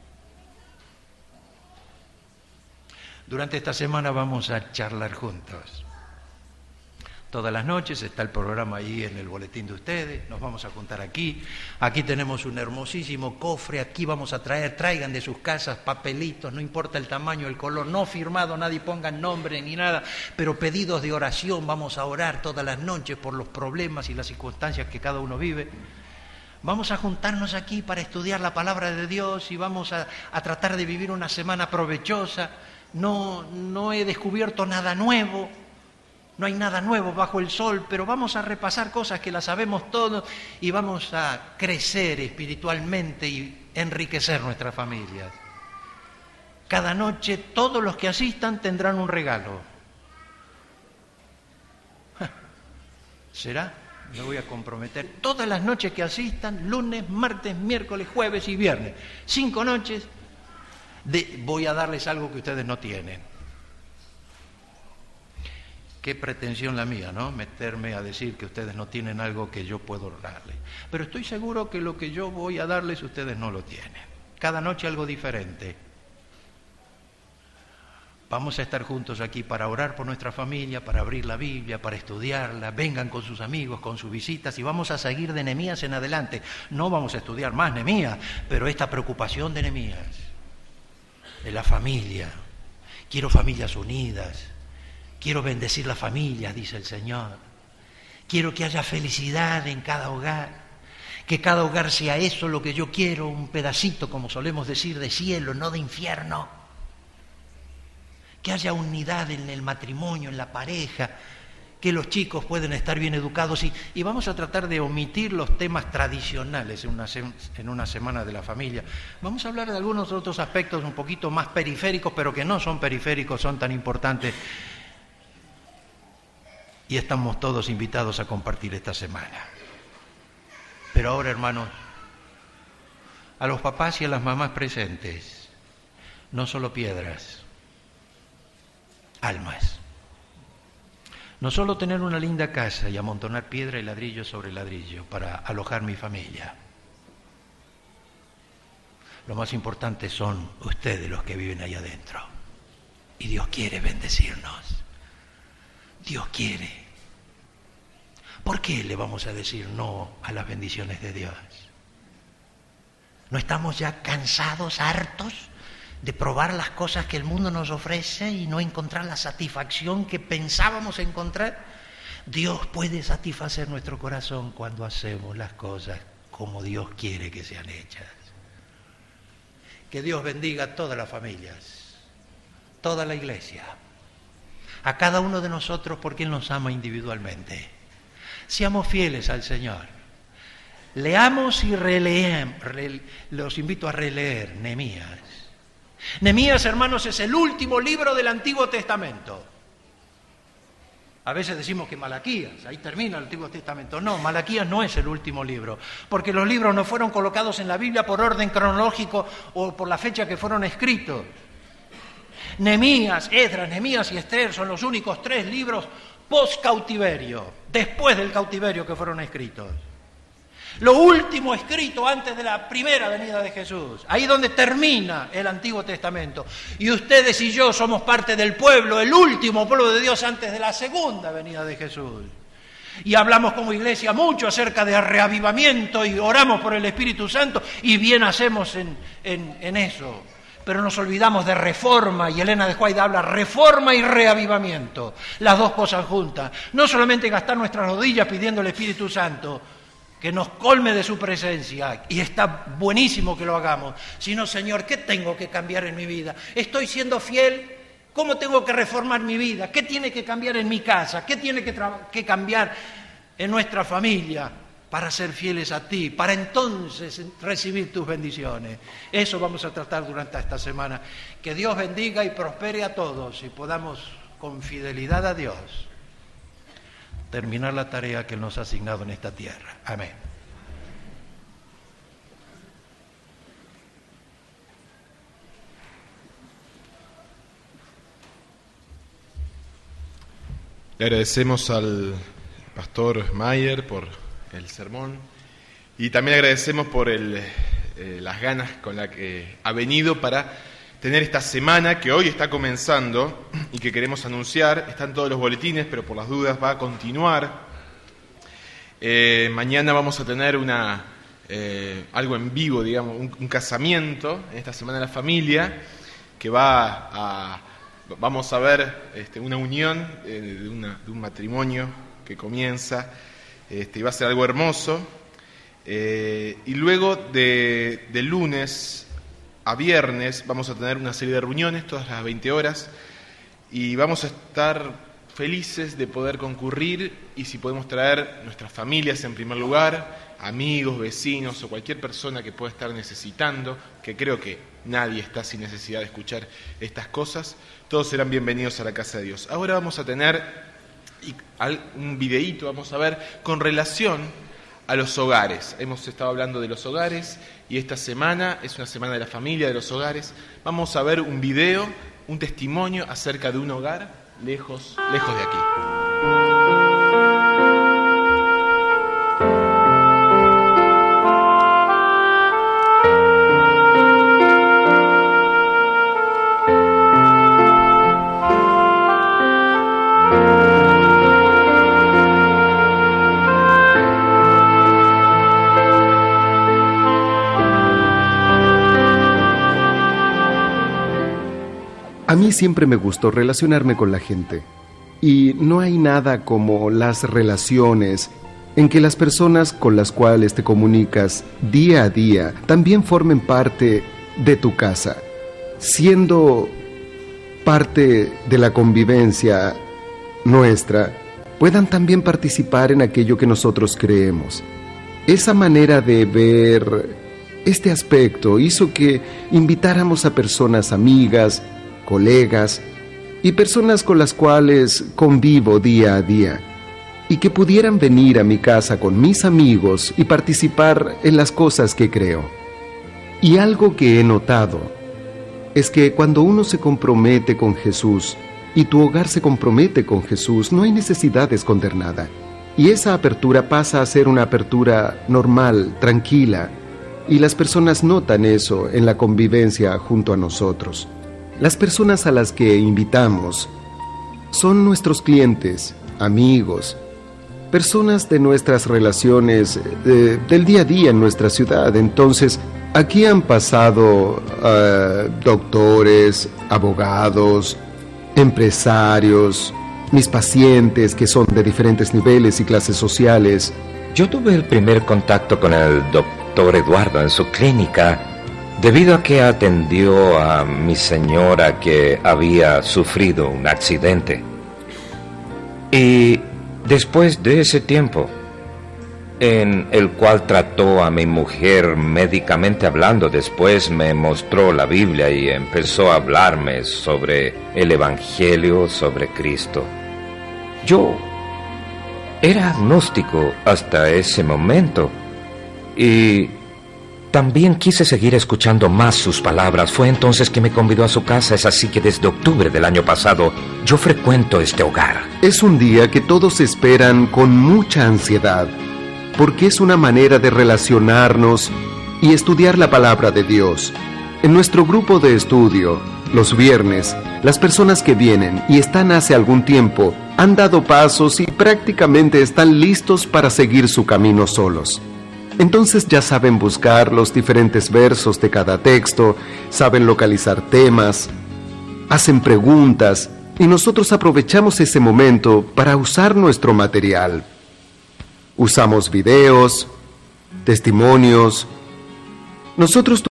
Durante esta semana vamos a charlar juntos. Todas las noches está el programa ahí en el boletín de ustedes, nos vamos a juntar aquí. Aquí tenemos un hermosísimo cofre, aquí vamos a traer, traigan de sus casas papelitos, no importa el tamaño, el color, no firmado, nadie ponga nombre ni nada, pero pedidos de oración, vamos a orar todas las noches por los problemas y las circunstancias que cada uno vive. Vamos a juntarnos aquí para estudiar la palabra de Dios y vamos a, a tratar de vivir una semana provechosa. No, no he descubierto nada nuevo. No hay nada nuevo bajo el sol, pero vamos a repasar cosas que las sabemos todos y vamos a crecer espiritualmente y enriquecer nuestras familias. Cada noche todos los que asistan tendrán un regalo. ¿Será? Me voy a comprometer. Todas las noches que asistan, lunes, martes, miércoles, jueves y viernes. Cinco noches, de, voy a darles algo que ustedes no tienen. Qué pretensión la mía, ¿no? Meterme a decir que ustedes no tienen algo que yo puedo darles. Pero estoy seguro que lo que yo voy a darles ustedes no lo tienen. Cada noche algo diferente. Vamos a estar juntos aquí para orar por nuestra familia, para abrir la Biblia, para estudiarla. Vengan con sus amigos, con sus visitas y vamos a seguir de Nehemías en adelante. No vamos a estudiar más Nehemías, pero esta preocupación de Nehemías, de la familia. Quiero familias unidas. Quiero bendecir las familias, dice el Señor. Quiero que haya felicidad en cada hogar. Que cada hogar sea eso lo que yo quiero, un pedacito, como solemos decir, de cielo, no de infierno. Que haya unidad en el matrimonio, en la pareja. Que los chicos pueden estar bien educados. Y, y vamos a tratar de omitir los temas tradicionales en una, en una semana de la familia. Vamos a hablar de algunos otros aspectos un poquito más periféricos, pero que no son periféricos, son tan importantes. Y estamos todos invitados a compartir esta semana. Pero ahora, hermanos, a los papás y a las mamás presentes, no solo piedras, almas. No solo tener una linda casa y amontonar piedra y ladrillo sobre ladrillo para alojar mi familia. Lo más importante son ustedes los que viven ahí adentro. Y Dios quiere bendecirnos. Dios quiere. ¿Por qué le vamos a decir no a las bendiciones de Dios? ¿No estamos ya cansados, hartos de probar las cosas que el mundo nos ofrece y no encontrar la satisfacción que pensábamos encontrar? Dios puede satisfacer nuestro corazón cuando hacemos las cosas como Dios quiere que sean hechas. Que Dios bendiga a todas las familias, toda la iglesia, a cada uno de nosotros porque Él nos ama individualmente. Seamos fieles al Señor. Leamos y releemos. Re, los invito a releer Nehemías. Nehemías, hermanos, es el último libro del Antiguo Testamento. A veces decimos que Malaquías, ahí termina el Antiguo Testamento. No, Malaquías no es el último libro, porque los libros no fueron colocados en la Biblia por orden cronológico o por la fecha que fueron escritos. Nehemías, Esdras, Nehemías y Esther son los únicos tres libros post-cautiverio, después del cautiverio que fueron escritos. Lo último escrito antes de la primera venida de Jesús, ahí donde termina el Antiguo Testamento. Y ustedes y yo somos parte del pueblo, el último pueblo de Dios antes de la segunda venida de Jesús. Y hablamos como iglesia mucho acerca de reavivamiento y oramos por el Espíritu Santo y bien hacemos en, en, en eso. Pero nos olvidamos de reforma, y Elena de White habla reforma y reavivamiento, las dos cosas juntas. No solamente gastar nuestras rodillas pidiendo al Espíritu Santo que nos colme de su presencia, y está buenísimo que lo hagamos, sino, Señor, ¿qué tengo que cambiar en mi vida? ¿Estoy siendo fiel? ¿Cómo tengo que reformar mi vida? ¿Qué tiene que cambiar en mi casa? ¿Qué tiene que, tra- que cambiar en nuestra familia, para ser fieles a ti, para entonces recibir tus bendiciones. Eso vamos a tratar durante esta semana. Que Dios bendiga y prospere a todos y podamos, con fidelidad a Dios, terminar la tarea que Él nos ha asignado en esta tierra. Amén. Le agradecemos al pastor Mayer por el sermón y también agradecemos por el, eh, las ganas con las que ha venido para tener esta semana que hoy está comenzando y que queremos anunciar. Están todos los boletines, pero por las dudas va a continuar. Eh, mañana vamos a tener una eh, algo en vivo, digamos, un, un casamiento en esta Semana de la Familia que va a... Vamos a ver este, una unión eh, de, una, de un matrimonio que comienza este, y va a ser algo hermoso. Eh, y luego de, de lunes a viernes vamos a tener una serie de reuniones, todas las veinte horas, y vamos a estar felices de poder concurrir y si podemos traer nuestras familias en primer lugar, amigos, vecinos o cualquier persona que pueda estar necesitando, que creo que nadie está sin necesidad de escuchar estas cosas, todos serán bienvenidos a la casa de Dios. Ahora vamos a tener un videíto, vamos a ver, con relación a los hogares. Hemos estado hablando de los hogares y esta semana es una semana de la familia, de los hogares. Vamos a ver un video, un testimonio acerca de un hogar lejos, lejos de aquí. A mí siempre me gustó relacionarme con la gente, y no hay nada como las relaciones en que las personas con las cuales te comunicas día a día también formen parte de tu casa, siendo parte de la convivencia nuestra, puedan también participar en aquello que nosotros creemos. Esa manera de ver este aspecto hizo que invitáramos a personas amigas, colegas y personas con las cuales convivo día a día, y que pudieran venir a mi casa con mis amigos y participar en las cosas que creo. Y algo que he notado es que cuando uno se compromete con Jesús y tu hogar se compromete con Jesús, no hay necesidad de esconder nada. Y esa apertura pasa a ser una apertura normal, tranquila, y las personas notan eso en la convivencia junto a nosotros. Las personas a las que invitamos son nuestros clientes, amigos, personas de nuestras relaciones de, del día a día en nuestra ciudad. Entonces, aquí han pasado uh, doctores, abogados, empresarios, mis pacientes que son de diferentes niveles y clases sociales. Yo tuve el primer contacto con el doctor Eduardo en su clínica debido a que atendió a mi señora que había sufrido un accidente. Y después de ese tiempo, en el cual trató a mi mujer médicamente hablando, después me mostró la Biblia y empezó a hablarme sobre el Evangelio, sobre Cristo. Yo era agnóstico hasta ese momento y también quise seguir escuchando más sus palabras. Fue entonces que me convidó a su casa. Es así que desde octubre del año pasado yo frecuento este hogar. Es un día que todos esperan con mucha ansiedad, porque es una manera de relacionarnos y estudiar la palabra de Dios. En nuestro grupo de estudio, los viernes, las personas que vienen y están hace algún tiempo han dado pasos y prácticamente están listos para seguir su camino solos. Entonces ya saben buscar los diferentes versos de cada texto, saben localizar temas, hacen preguntas, y nosotros aprovechamos ese momento para usar nuestro material. Usamos videos, testimonios. Nosotros